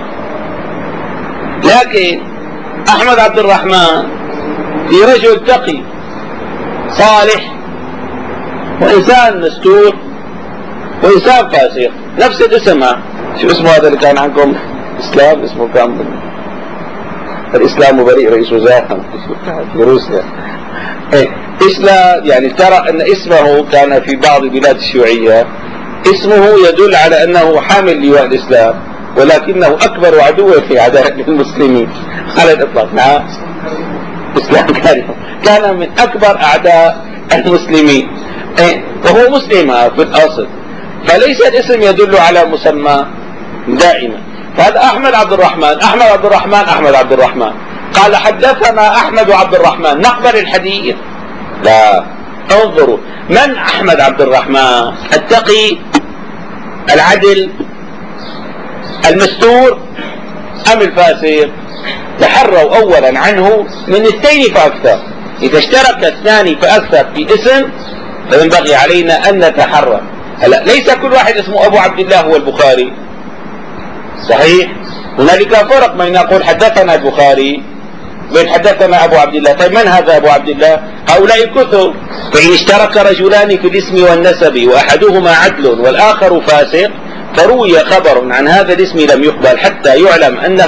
Speaker 1: لكن أحمد عبد الرحمن في رجل تقي صالح وإنسان مستور وإنسان فاسق، نفس الاسم. شو اسمه هذا اللي كان عندكم إسلام؟ اسمه كان الإسلام بريء رئيس وزراء في روسيا. إسلام، يعني ترى أن اسمه كان في بعض البلاد الشيوعية اسمه يدل على أنه حامل لواء الإسلام، ولكنه أكبر عدو في عداء المسلمين على الإطلاق. نعم، إسلام كان من أكبر أعداء المسلمين، وهو مسلم في الأصل، فليس الاسم يدل على مسمى دائما. فهذا أحمد عبد الرحمن، أحمد عبد الرحمن، أحمد عبد الرحمن، قال حدثنا أحمد عبد الرحمن، نقبل الحديث؟ لا. انظروا، من أحمد عبد الرحمن؟ التقي العدل المستور أم الفاسق؟ تحروا أولا عنه من اثنين فأكثر. إذا اشترك اثنان فأكثر في اسم فينبغي علينا أن نتحرى. هلا ليس كل واحد اسمه أبو عبد الله هو البخاري، صحيح؟ هنالك فرق بين نقول حدثنا البخاري وبين حدثنا أبو عبد الله. طيب من هذا أبو عبد الله؟ هؤلاء كثر. فإن اشترك رجلان في الاسم والنسب وأحدهما عدل والآخر فاسق فروي خبر عن هذا الاسم لم يقبل حتى يعلم أنه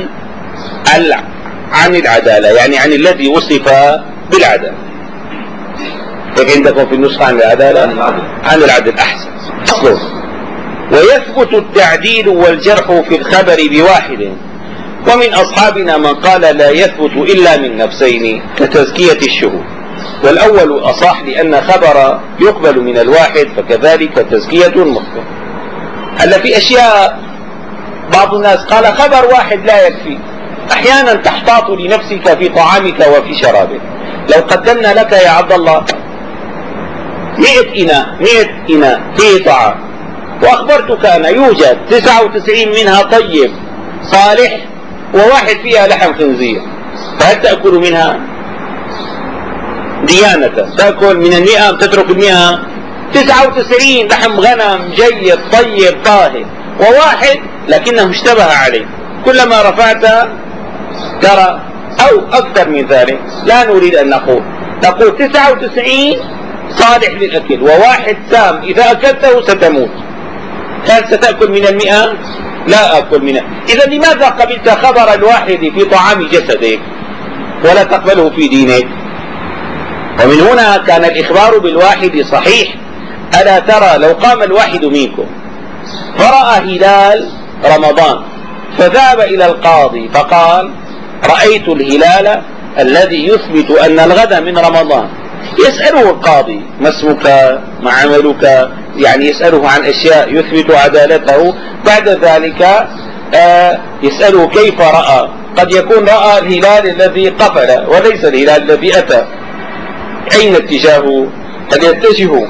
Speaker 1: عن العدالة، يعني عن الذي وصف بالعدالة. لكن عندكم في النسخة عن العدالة؟ عن العدل أحسن. أصله ويثبت التعديل والجرح في الخبر بواحد. ومن أصحابنا من قال لا يثبت إلا من نفسين كتزكية الشهود، والأول أصح لأن خبر يقبل من الواحد، فكذلك تزكية المخبر. هلا في أشياء بعض الناس قال خبر واحد لا يكفي. أحيانا تحتاط لنفسك في طعامك وفي شرابك. لو قدمنا لك يا عبد الله 100 إناء فيه طعام، وأخبرتك أن يوجد 99 منها طيب صالح وواحد فيها لحم خنزير، فهل تأكل منها؟ ديانة تأكل من 100 تترك 100؟ 99 لحم غنم جيد طيب طاهر، وواحد لكنه اشتبه عليه، كلما رفعت ترى، أو أكثر من ذلك. لا نريد أن نقول 99 صالح للأكل وواحد سام إذا أكلته ستموت، هل ستأكل من 100؟ لا أكل منها. إذا لماذا قبلت خبر الواحد في طعام جسدك ولا تقبله في دينك؟ ومن هنا كان الإخبار بالواحد صحيح. ألا ترى لو قام الواحد منكم فرأى هلال رمضان فذهب إلى القاضي فقال رأيت الهلال الذي يثبت أن الغد من رمضان، يسأله القاضي ما اسمك، ما عملك، يعني يسأله عن أشياء يثبت عدالته. بعد ذلك يسأله كيف رأى، قد يكون رأى الهلال الذي قفل وليس الهلال الذي أتى. أين اتجاهه؟ هل يتجه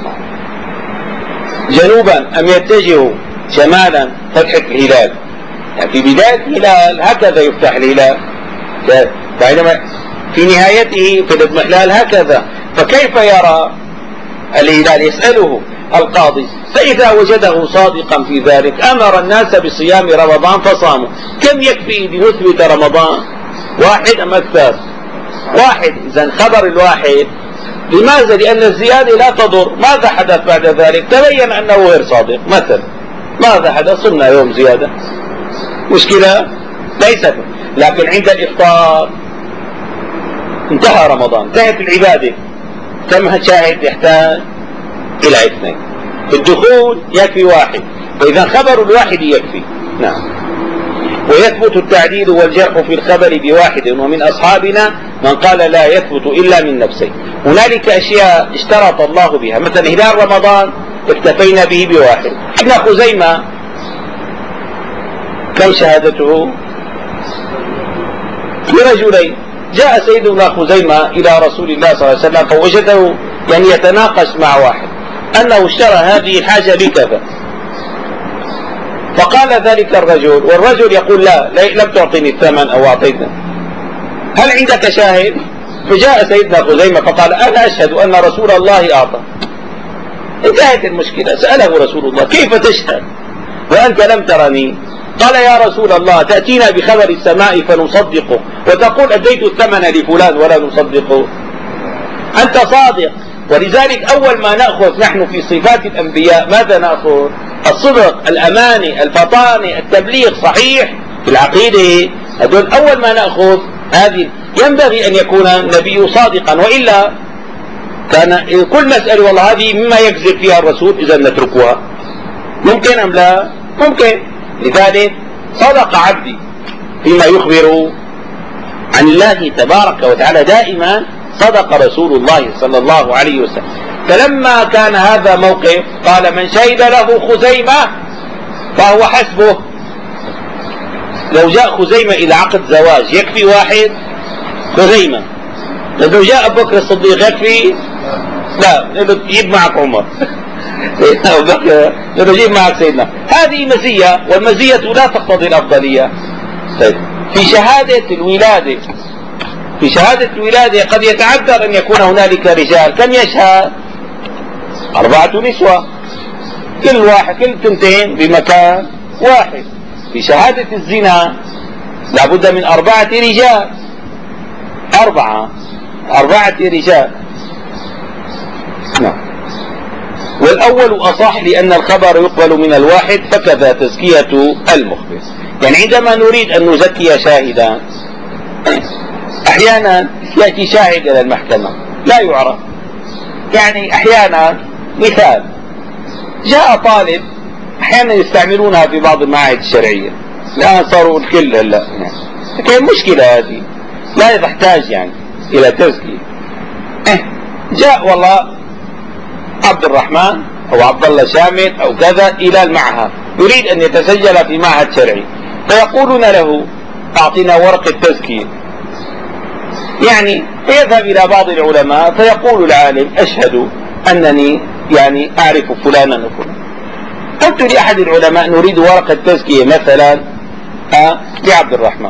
Speaker 1: جنوبا أم يتجه شمالا؟ فتحة الهلال يعني في بداية الهلال هكذا يفتح الهلال، بينما في نهايته في الاضمحلال هكذا. فكيف يرى الهلال؟ يسأله القاضي، فإذا وجده صادقا في ذلك أمر الناس بصيام رمضان فصاموا. كم يكفي لنثبت رمضان؟ واحد أم أكثر؟ واحد. إذن خبر الواحد. لماذا؟ لأن الزيادة لا تضر. ماذا حدث بعد ذلك؟ تبين أنه غير صادق. مثلا ماذا حدث؟ صمنا يوم زيادة، مشكلة ليست. لكن عند الإفطار انتهى رمضان، انتهت العبادة، كم شاهد يحتاج إلى 2. في الدخول يكفي واحد، فإذا خبر الواحد يكفي. نعم. ويثبت التعديل والجرح في الخبر بواحد، ومن أصحابنا من قال لا يثبت إلا من نفسين. هنالك أشياء اشترط الله بها، مثلا هلال رمضان اكتفينا به بواحد. ابن خزيمة كم شهادته؟ لرجلين. جاء سيدنا خزيمة إلى رسول الله صلى الله عليه وسلم فوجده يعني يتناقش مع واحد أنه اشترى هذه الحاجة بكذا، فقال ذلك الرجل، والرجل يقول لا لم تعطيني الثمن أو أعطيتني، هل عندك شاهد؟ فجاء سيدنا خزيمة فقال أنا أشهد أن رسول الله أعطى. انتهت المشكلة. سأله رسول الله كيف تشهد وأنت لم ترني؟ قال يا رسول الله تأتينا بخبر السماء فنصدقه وتقول أديت الثمن لفلان ولا نصدقه؟ أنت صادق. ولذلك أول ما نأخذ نحن في صفات الأنبياء ماذا نأخذ؟ الصدق، الأمانة، الفطانة، التبليغ صحيح في العقيدة. هذول أول ما نأخذ. هذه ينبغي أن يكون النبي صادقا، وإلا كان كل مسألة والله هذه مما يكذب فيها الرسول إذا نتركها. ممكن أم لا؟ ممكن. لذلك صدق عبدي فيما يخبر عن الله تبارك وتعالى. دائما صدق رسول الله صلى الله عليه وسلم. فلما كان هذا موقف قال من شهد له خزيمة فهو حسبه. لو جاء خزيمة إلى عقد زواج يكفي واحد خزيمة. لو جاء أبو بكر الصديق يكفي؟ لا، جيب معك عمر. أبو بكر جيب معك سيدنا. هذه مزية، والمزية لا تقتضي الأفضلية. طيب في شهادة الولادة، في شهادة الولادة قد يتعذر أن يكون هنالك رجال. كم يشهد؟ 4 نسوة، كل واحد كل تنتين بمكان واحد. في شهادة الزنا لابد من 4 رجال، 4 رجال. نعم. والأول أصح لأن الخبر يقبل من الواحد، فكذا تزكية المخبر. يعني عندما نريد أن نزكي شاهدا أحيانا يأتي شاهد إلى المحكمة لا يعرف. يعني أحيانا مثال جاء طالب، أحيانا يستعملونها في بعض المعاهد الشرعية، الآن صاروا الكل هلا، لكن مشكلة هذه لا تحتاج يعني إلى تزكية. جاء والله عبد الرحمن أو عبد الله شامل أو كذا إلى المعهد، يريد أن يتسجل في معهد شرعي، فيقولون له أعطنا ورقة تزكية. يعني فيذهب إلى بعض العلماء فيقول العالم أشهد أنني يعني أعرف فلانا وفلانا. قلت لأحد العلماء نريد ورقة تزكية مثلا لعبد الرحمن.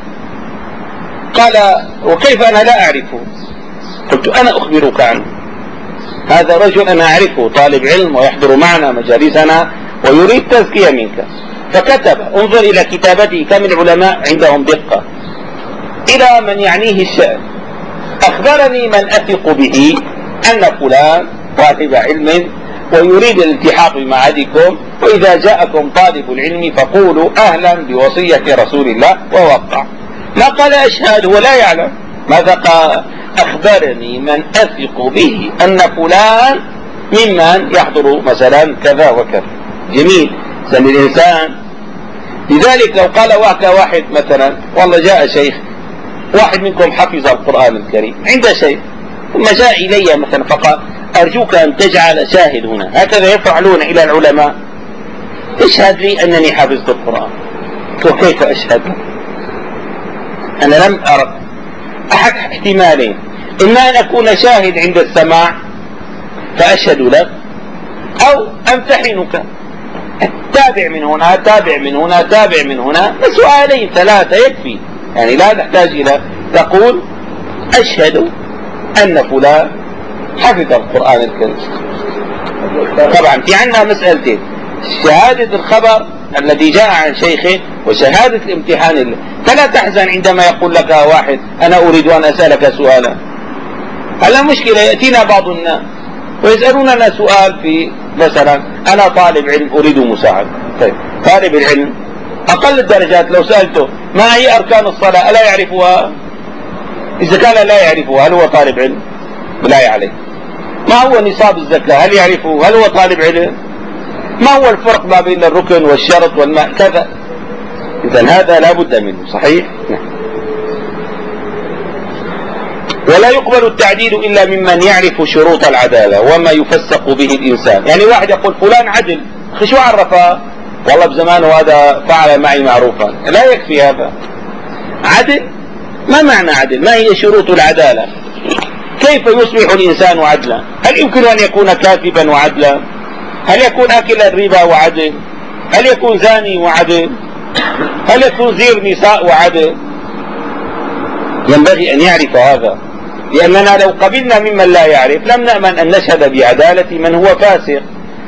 Speaker 1: قال وكيف أنا لا أعرفه؟ قلت أنا أخبرك عنه، هذا رجل أنا أعرفه طالب علم ويحضر معنا مجالسنا ويريد تزكية منك. فكتب، انظر إلى كتابته كم العلماء عندهم دقة، إلى من يعنيه الشأن. أخبرني من أثق به أن فلان طالب علم ويريد الالتحاق بمعهدكم، وإذا جاءكم طالب العلم فقولوا أهلا بوصية رسول الله ووقع. ما قال أشهد ولا يعلم. ماذا قال؟ أخبرني من أثق به أن فلان ممن يحضر مثلا كذا وكذا. جميل. سن الإنسان. لذلك لو قال واحد مثلا والله جاء شيخ، واحد منكم حفظ القرآن الكريم عند شيخ، ثم جاء إلي مثلا فقال أرجوك أن تجعل شاهد هنا، هكذا يفعلون إلى العلماء. اشهد لي أنني حفظت القرآن. وكيف أشهد؟ أنا لم أرى أحد احتمالين، إما أن أكون شاهد عند السماع فأشهد لك، أو أمتحنك، تابع من هنا تابع من هنا تابع من هنا، سؤالين 3 يكفي. يعني لا تحتاج إلى تقول أشهد أن فلان حفظ القرآن الكريم. طبعا في عندنا مسألتين، شهادة الخبر الذي جاء عن شيخه وشهادة الامتحان. فلا تحزن عندما يقول لك واحد أنا أريد أن أسألك سؤالا. هلا مشكلة يأتينا بعض الناس ويسألوننا سؤال في مثلا أنا طالب علم أريد مساعدة. طيب طالب العلم أقل الدرجات لو سألته ما هي أركان الصلاة ألا يعرفها؟ إذا كان لا يعرفها هل هو طالب علم؟ لا يعرف. ما هو نصاب الزكاة هل يعرفه؟ هل هو طالب علم؟ ما هو الفرق ما بين الركن والشرط والماء كذا؟ إذن هذا لا بد منه. صحيح؟ نعم. ولا يقبل التعديل إلا ممن يعرف شروط العدالة وما يفسق به الإنسان. يعني واحد يقول فلان عدل، أخي شو عرفه؟ والله بزمانه هذا فعل معي معروفا. لا يكفي هذا. عدل؟ ما معنى عدل؟ ما هي شروط العدالة؟ كيف يصبح الإنسان عدلا؟ هل يمكن أن يكون كاذبا وعدلا؟ هل يكون آكل الربا وعدل؟ هل يكون زاني وعدل؟ هل يكون زير نساء وعدل؟ ينبغي أن يعرف هذا، لأننا لو قبلنا ممن لا يعرف لم نأمن أن نشهد بعدالة من هو فاسق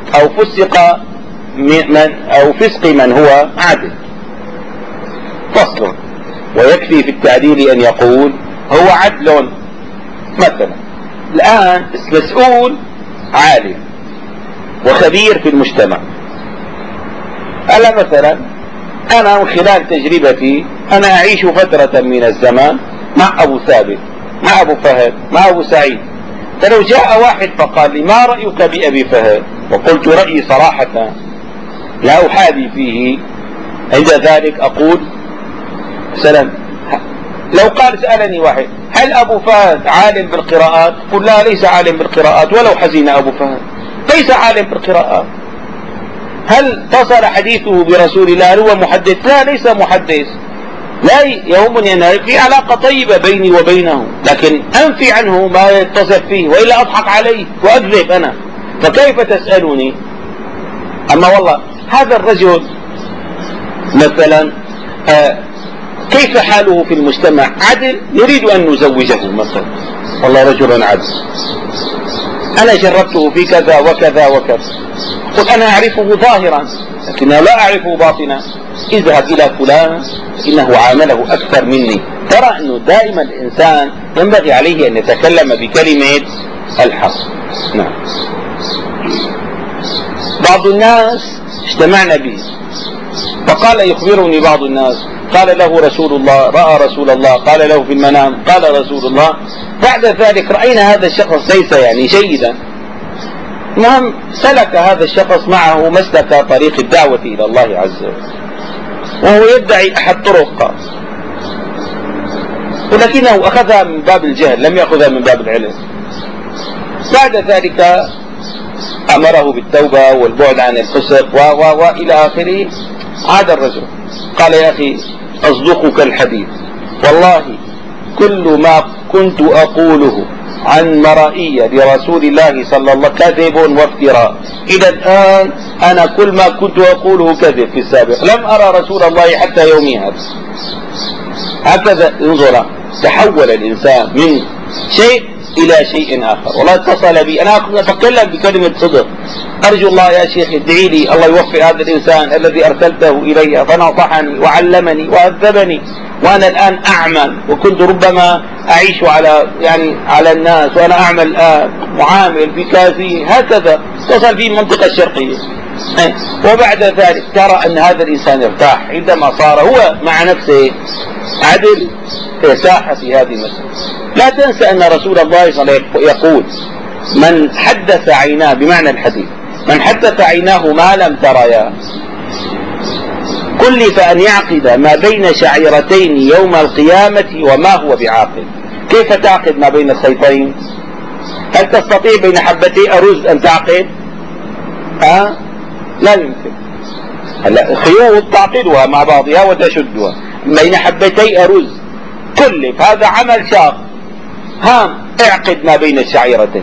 Speaker 1: أو فسق من هو عادل. فصل. ويكفي في التعديل أن يقول هو عدل. مثلا الآن مسؤول عالم وخبير في المجتمع. ألا مثلا أنا من خلال تجربتي أنا أعيش فترة من الزمان مع أبو ثابت، مع أبو فهد، مع أبو سعيد. فلو جاء واحد فقال لي ما رأيك بأبي فهد، وقلت رأيي صراحة لا أحادي فيه، عند ذلك أقول سلام. لو قال سألني واحد هل أبو فهد عالم بالقراءات؟ قل لا، ليس عالم بالقراءات ولو حزين أبو فهد، ليس عالم بالقراءات. هل اتصل حديثه برسول الله؟ هل هو محدث؟ لا، ليس محدث. لا يهمني أن في علاقة طيبة بيني وبينه، لكن أنفي عنه ما يتصل فيه، وإلا أضحك عليه وأكذب أنا. فكيف تسألني؟ أما والله هذا الرجل مثلا كيف حاله في المجتمع؟ عدل، نريد أن نزوجه مثلا، والله رجل عدل، أنا جربته في كذا وكذا وكذا. قل أنا أعرفه ظاهرا لكن لا أعرفه باطنا. اذهب إلى فلان إنه عامله أكثر مني. ترى أنه دائما الإنسان ينبغي عليه أن يتكلم بكلمة الحق. نعم. بعض الناس اجتمعنا به فقال يخبرني بعض الناس قال له رسول الله، رأى رسول الله، قال له في المنام قال رسول الله. بعد ذلك رأينا هذا الشخص ليس يعني جيدا. المهم سلك هذا الشخص معه مسلك طريق الدعوة إلى الله عز وجل، وهو يدعي أحد طرق، ولكنه أخذها من باب الجهل، لم يأخذها من باب العلم. بعد ذلك أمره بالتوبة والبعد عن الفسق وإلى آخره. عاد الرجل قال يا أخي أصدقك الحديث، والله كل ما كنت أقوله عن مرائية لرسول الله صلى الله عليه وسلم كذب وافتراء. إلى الآن أنا كل ما كنت أقوله كذب في السابق، لم أرى رسول الله حتى يومي هذا. هكذا انظر، تحول الإنسان من شيء إلى شيء آخر. والله اتصل بي، أنا أتكلم بكلمة صدق، أرجو الله يا شيخ ادعي لي الله يوفق هذا الإنسان الذي أرسلته إلي فنصحني وعلمني وأدبني، وأنا الآن أعمل، وكنت ربما أعيش على الناس وأنا أعمل معامل في كافي. هكذا اتصل بي المنطقة الشرقية. وبعد ذلك ترى أن هذا الإنسان ارتاح عندما صار هو مع نفسه عدل ساحة في هذه المسألة. لا تنسى أن رسول الله صلى الله عليه وسلم يقول من حدث عيناه، بمعنى الحديث، من حدث عيناه ما لم تريا كلف أن يعقد ما بين شعيرتين يوم القيامة وما هو بعاقل. كيف تعقد ما بين الخيطين؟ هل تستطيع بين حبتي أرز أن تعقد؟ لا يمكن. هلا خيوط تعقدها مع بعضها وتشدها بين حبتي أرز، كلف، هذا عمل شاق. اعقد ما بين الشعيرتين.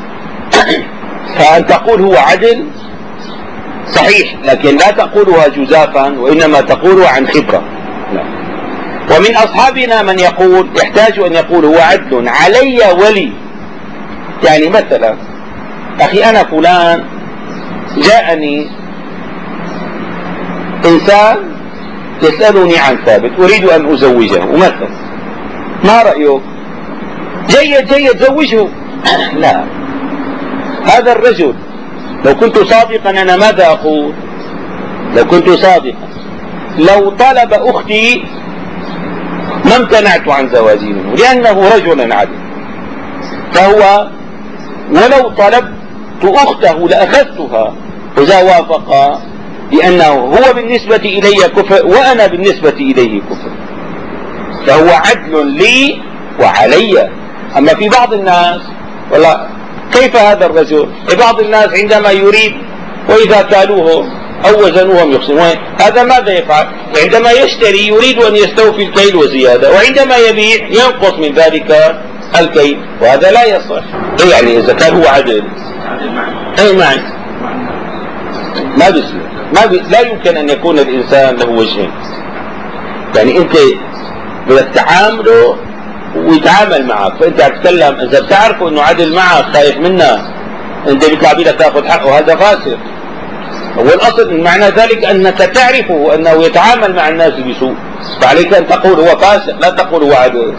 Speaker 1: فأن تقول هو عدل صحيح، لكن لا تقولها جزافا، وإنما تقولها عن خبرة. ومن أصحابنا من يقول يحتاج أن يقول هو عدل علي ولي. يعني مثلا أخي أنا فلان جاءني إنسان يسألني عن ثابت أريد أن أزوجه، ومثلا ما رأيك؟ جيد زوجه. لا، هذا الرجل لو كنت صادقا أنا ماذا أقول؟ لو كنت صادقا لو طلب أختي ما امتنعت عن زواجي منه، لأنه رجل عدل. فهو ولو طلبت أخته لأخذتها، وإذا وافق لأنه هو بالنسبة إلي كفر وأنا بالنسبة إليه كفر، فهو عدل لي وعلي. أما في بعض الناس والله كيف هذا الرجل؟ بعض الناس عندما يريد وإذا كالوه أو وزنوهم يخسرون، هذا ماذا يفعل؟ عندما يشتري يريد أن يستوفي الكيل وزيادة، وعندما يبيع ينقص من ذلك الكيل، وهذا لا يصح. يعني إذا كان هو عدل أي معي ما بيصير، لا يمكن أن يكون الإنسان له وجهين. يعني أنت بدك تعامله ويتعامل معك، فأنت تتكلم إذا بتعرفه إنه عدل معك خايف منك، أنت بيطلع بيدك تأخذ حقه، هذا فاسق. والأصل معنى ذلك أنك تعرفه أنه يتعامل مع الناس بسوء، فعليك أن تقول هو فاسق، لا تقول هو عدل.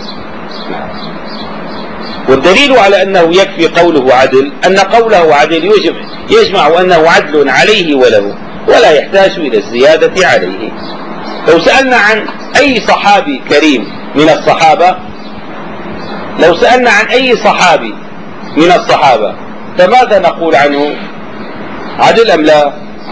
Speaker 1: والدليل على أنه يكفي قوله عدل أن قوله عدل يجمع أنه عدل عليه وله، ولا يحتاج إلى الزيادة عليه. لو سألنا عن أي صحابي كريم من الصحابة، لو سألنا عن أي صحابي من الصحابة فماذا نقول عنه؟ عدل أم لا؟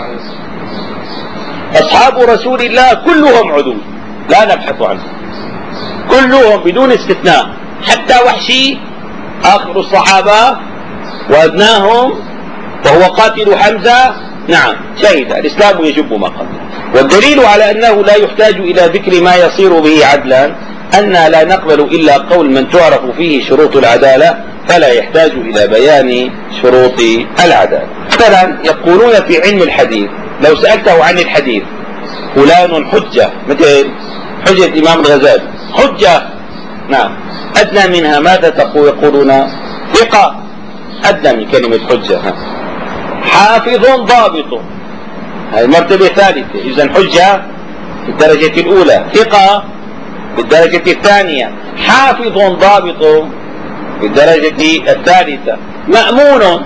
Speaker 1: أصحاب رسول الله كلهم عدول، لا نبحث عنه، كلهم بدون استثناء، حتى وحشي آخر الصحابة وأدناهم وهو قاتل حمزة نعم شهد الإسلام يجب ما قبله. والدليل على أنه لا يحتاج إلى ذكر ما يصير به عدلا أن لا نقبل إلا قول من تعرف فيه شروط العدالة، فلا يحتاج إلى بيان شروط العدالة. مثلا يقولون في علم الحديث لو سألته عن الحديث فلان حجة، مثل حجة الإمام الغزالي حجة نعم، أدنى منها ماذا يقولون؟ ثقة، أدنى من كلمة حجة. حافظ ضابط، هذه مرتبة ثالثة، إذن حجة في الدرجة الأولى، ثقة في الدرجة الثانية، حافظ ضابط في الدرجة الثالثة، مأمون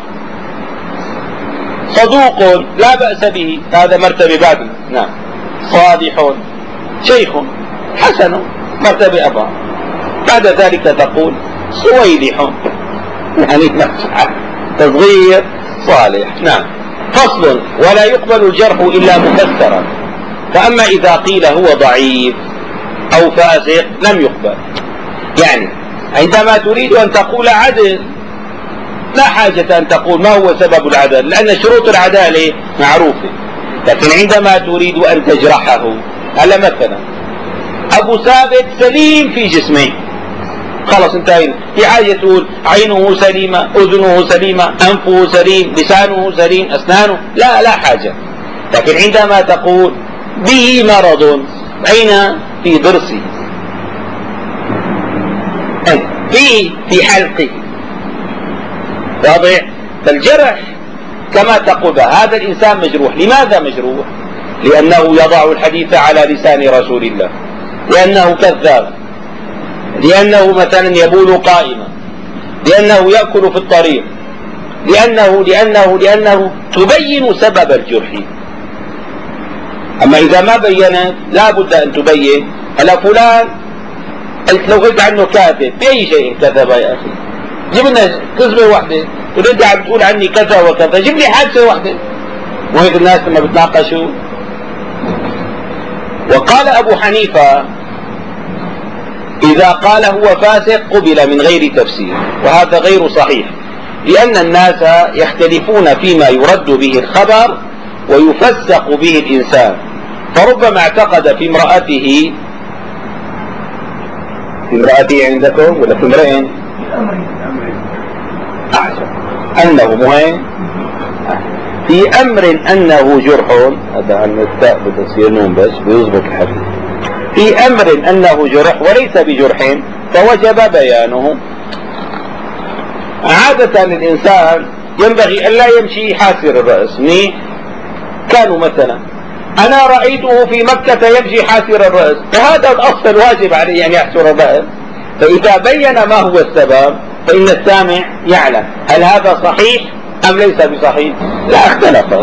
Speaker 1: صدوق لا بأس به، هذا مرتبة بعد نعم، صالح شيخ حسن مرتبة أبا، بعد ذلك تقول صويلح يعني تصغير صالح. نعم. فصل: ولا يقبل الجرح إلا مفسرا، فأما إذا قيل هو ضعيف أو فاسق لم يقبل. يعني عندما تريد أن تقول عدل لا حاجة أن تقول ما هو سبب العدل، لأن شروط العدالة معروفة. لكن عندما تريد أن تجرحه، هلا مثلا أبو ثابت سليم في جسمه، خلص انتهينا، في حاجة تقول عينه سليمة، أذنه سليمة، أنفه سليم، لسانه سليم، أسنانه، لا حاجة. لكن عندما تقول به مرض، أين؟ في ضرسه، في حلقه، واضح؟ فالجرح كما تقول هذا الإنسان مجروح. لماذا مجروح؟ لأنه يضع الحديث على لسان رسول الله، لأنه كذاب، لأنه مثلا يبول قائما، لأنه يأكل في الطريق، لأنه تبين سبب الجرح. أما إذا ما بينت لا بد أن تبين. هلا فلان لو قلت عنه كاذب بأي شيء كذب يا أخي، جيب لنا كذبة واحدة، وانت عم تقول عني كذا وكذا، جيب لي حادثة واحدة. وهيك الناس لما بتناقشوا. وقال أبو حنيفة إذا قال هو فاسق قبل من غير تفسير، وهذا غير صحيح، لأن الناس يختلفون فيما يرد به الخبر ويفسق به الإنسان، فربما اعتقد في امرأته عندكم ولا في امرئ أحسن أنه مهم في أمر أنه جرح، هذا عن التاء بتصير نون بس بيضبط الحديث، في أمر أنه جرح وليس بجرح فوجب بيانه. عادة الإنسان ينبغي أن لا يمشي حاسر الرأس. كانوا مثلا أنا رأيته في مكة يمشي حاسر الرأس، فهذا الأصل الواجب عليه أن يحسر الرأس، فإذا بين ما هو السبب فإن السامع يعلم هل هذا صحيح أم ليس بصحيح. لا اختلفت،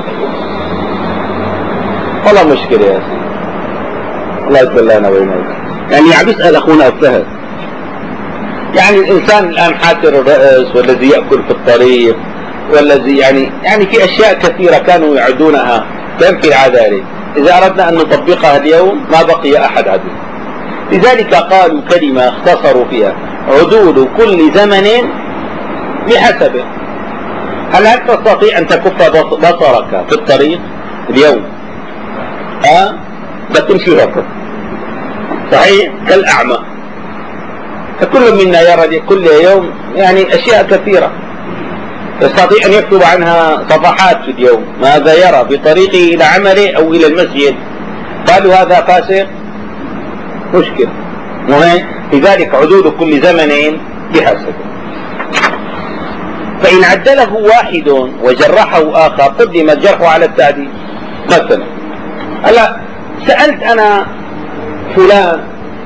Speaker 1: والله مشكلة يا أخي، الله يتولانا وينك. يعني عم يسأل أخونا الفهد، يعني الإنسان الآن حاسر الرأس، والذي يأكل في الطريق، والذي يعني في أشياء كثيرة كانوا يعدونها تنفي العدالة. إذا أردنا أن نطبقها اليوم ما بقي أحد عدل. لذلك قالوا كلمة اختصروا فيها: عدول كل زمن بحسبه. هل تستطيع أن تكف بصرك في الطريق اليوم؟ بتمشي ركض صحيح كالأعمى. فكل منا يرى كل يوم يعني أشياء كثيرة يستطيع أن يكتب عنها صفحات في اليوم، ماذا يرى بطريقه إلى عمله أو إلى المسجد. قالوا هذا فاسق، مشكل مهم. لذلك عدول كل زمن بحسبه. فإن عدله واحد وجرحه آخر قدم الجرح على التعديل. مثلا هلا سألت أنا فلان،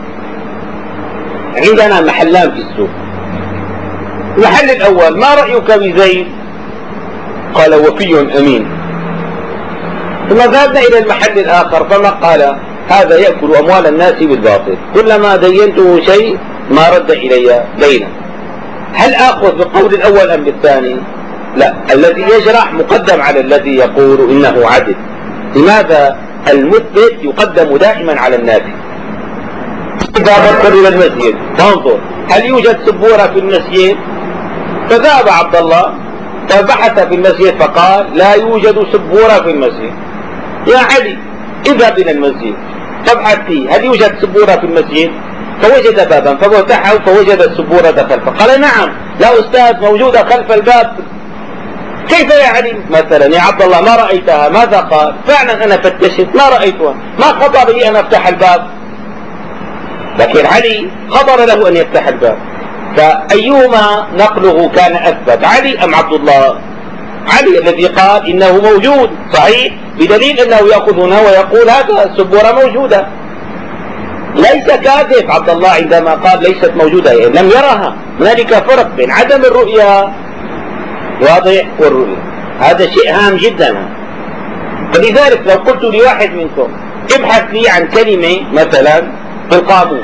Speaker 1: عندنا محلان في السوق، المحل الأول: ما رأيك بزيد؟ قال: وفي أمين. ثم ذهبنا إلى المحل الآخر فما قال: هذا يأكل أموال الناس بالباطل، كلما دينته شيء ما رد إلي دينا. هل آخذ بالقول الأول أم بالثاني؟ لا، الذي يجرح مقدم على الذي يقول إنه عدل. لماذا؟ المثبت يقدم دائما على النافي. إذا بدخل إلى المسجد فانظر هل يوجد سبورة في المسجد؟ فذهب عبد الله فبحث في المسجد فقال: لا يوجد سبورة في المسجد. يا علي اذهب إلى المسجد فابحث فيه هل يوجد سبورة في المسجد؟ فوجد بابا ففتحه فوجد السبورة خلفه. قال: نعم يا أستاذ موجودة خلف الباب. كيف يا علي؟ مثلا: يا عبد الله ما رأيتها؟ ماذا قال؟ فعلا أنا فتشت ما رأيتها، ما خطر لي أن أفتح الباب. لكن علي خطر له أن يفتح الباب. فأيهما نقله كان أثبت، علي أم عبد الله؟ علي الذي قال إنه موجود صحيح، بدليل أنه يأخذ هنا ويقول هذا السبورة موجودة. ليس كاذب عبد الله عندما قال ليست موجودة، يعني لم يرها. هنالك فرق بين عدم الرؤية واضح والرؤية، هذا شيء هام جدا. فلذلك لو قلت لواحد منكم ابحث لي عن كلمة مثلا في القاموس،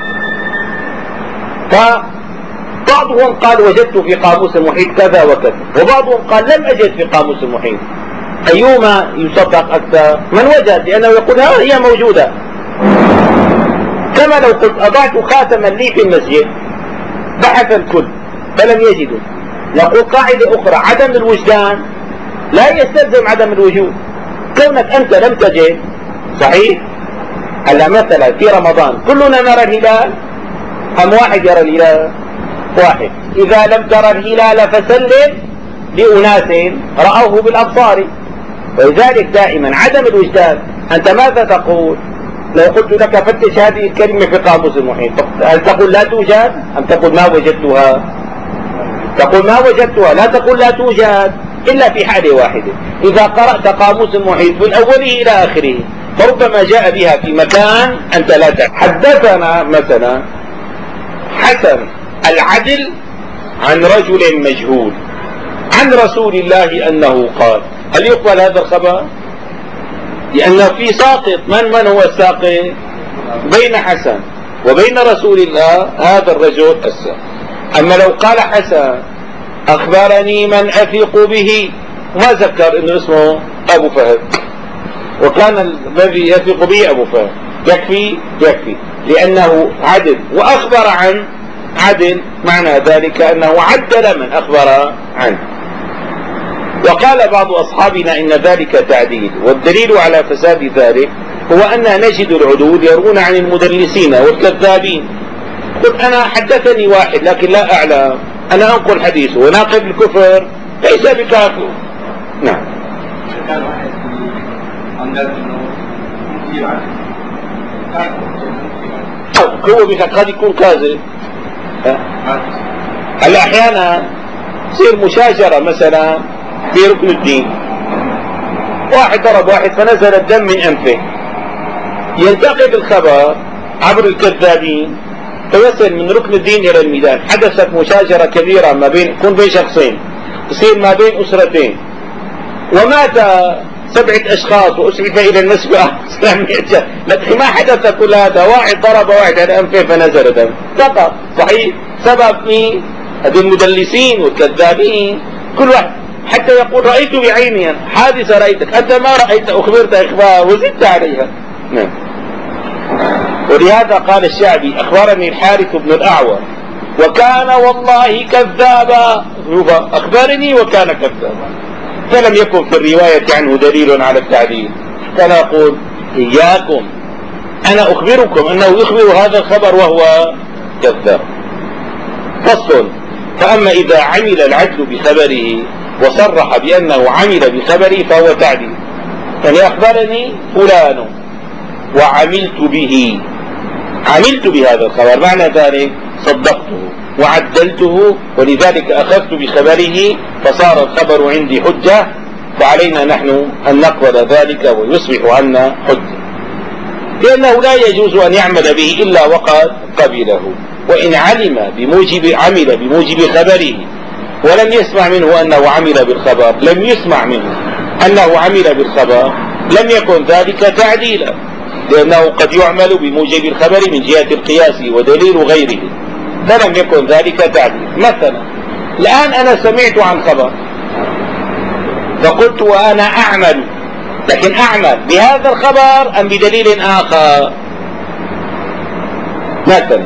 Speaker 1: فبعضهم قال وجدت في قاموس المحيط كذا وكذا، وبعضهم قال لم أجد في قاموس المحيط. أيهما يصدق أكثر؟ من وجد، لأنه يقول ها هي موجودة. كما لو قلت أضعت خاتما لي في المسجد، بحث الكل فلم يجدوا، نقول قاعدة أخرى: عدم الوجدان لا يستلزم عدم الوجود. كونك أنت لم تجد صحيح. هلا مثلا في رمضان كلنا نرى الهلال أم واحد يرى الهلال؟ واحد. إذا لم ترى الهلال فسلم لأناس رأوه بالأبصار. ولذلك دائما عدم الوجدان. أنت ماذا تقول لو قلت لك فتش هذه الكلمة في قاموس المحيط؟ هل تقول لا توجد أم تقول ما وجدتها؟ تقول ما وجدتها، لا تقول لا توجد إلا في حالة واحدة: إذا قرأت قاموس المحيط من أوله إلى آخره فربما جاء بها في مكان أنت لا تعرف. حدثنا مثلا حسن العدل عن رجل مجهول عن رسول الله أنه قال. هل يقبل هذا الخبر؟ لأنه في ساقط. من هو الساقط؟ بين حسن وبين رسول الله هذا الرجل الساقط. أما لو قال حسن أخبرني من أثق به وما ذكر إنه اسمه أبو فهد وكان الذي يثق به أبو فهد، يكفي لأنه عدل وأخبر عن عدل، معنى ذلك أنه عدل من أخبر عنه. وقال بعض أصحابنا إن ذلك تعديل، والدليل على فساد ذلك هو أن نجد العدول يروون عن المدلسين والكذابين. قلت أنا حدثني واحد لكن لا أعلم، أنا أنقل حديثه وناقض الكفر ليس بكافر. نعم. كان واحد هو قد يكون كاذب. هلا أحيانا تصير مشاجرة مثلا في ركن الدين، واحد ضرب واحد فنزل الدم من أنفه، ينتقل الخبر عبر الكذابين فيصل من ركن الدين إلى الميدان. حدثت مشاجرة كبيرة ما بين شخصين، تصير ما بين أسرتين، ومات 7 أشخاص وأسعف إلى النسب. لكن ما حدث كل هذا، واحد ضرب واحد على أنفه فنزل دم فقط. صحيح سبب مين؟ هذه المدلسين والكذابين. كل واحد حتى يقول رأيت بعيني حادثة رأيتك، أنت ما رأيت، أخبرت إخبار وزدت عليها. نعم. ولهذا قال الشعبي أخبرني الحارث بن الأعور وكان والله كذابا، أخبرني وكان كذابا، فلم يكن في الرواية عنه دليل على التعديل. كان يقول إياكم أنا أخبركم أنه يخبر هذا الخبر وهو كذاب. فصل. فأما إذا عمل العدل بخبره وصرح بأنه عمل بخبره فهو تعديل. يعني أخبرني فلان وعملت به، عملت بهذا الخبر، معنى ذلك صدقته وعدلته، ولذلك أخذت بخبره فصار الخبر عندي حجة، فعلينا نحن أن نقبل ذلك ويصبح عنا حجة، لأنه لا يجوز أن يعمل به إلا وقد قبله. وإن عمل بموجب خبره ولم يسمع منه أنه عمل بالخبر، لم يسمع منه أنه عمل بالخبر، لم يكن ذلك تعديلا، لأنه قد يعمل بموجب الخبر من جهة القياس ودليل غيره، فلم يكن ذلك تعديل. مثلا الآن أنا سمعت عن خبر فقلت وأنا أعمل، لكن أعمل بهذا الخبر أم بدليل آخر؟ مثلا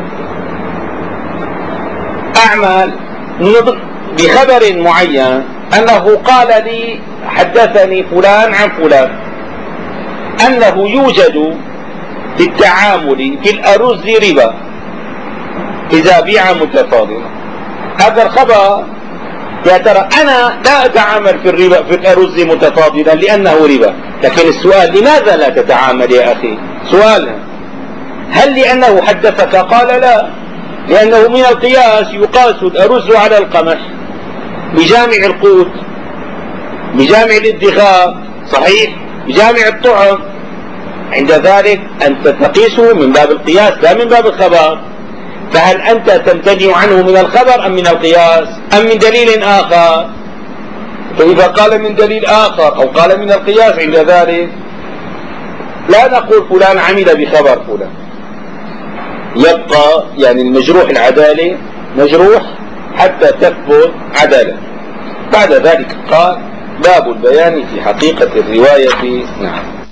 Speaker 1: أعمل بخبر معين أنه قال لي حدثني فلان عن فلان أنه يوجد في التعامل في الأرز ربا إذا بيع متفاضلا. هذا الخبر يا ترى أنا لا أتعامل في الربا في الأرز متفاضلا لأنه ربا، لكن السؤال لماذا لا تتعامل يا أخي؟ سؤال هل لأنه حدثك؟ قال لا، لأنه من القياس يقاس الأرز على القمح بجامع القوت، بجامع الادخار، صحيح، بجامع الطعم، عند ذلك أنت تقيسه من باب القياس لا من باب الخبر. فهل أنت تمتنع عنه من الخبر أم من القياس أم من دليل آخر؟ فإذا قال من دليل آخر أو قال من القياس عند ذلك لا نقول فلان عمل بخبر فلان، يبقى يعني المجروح العدالة مجروح حتى تثبت عدالة. بعد ذلك قال باب البيان في حقيقة الرواية. نعم.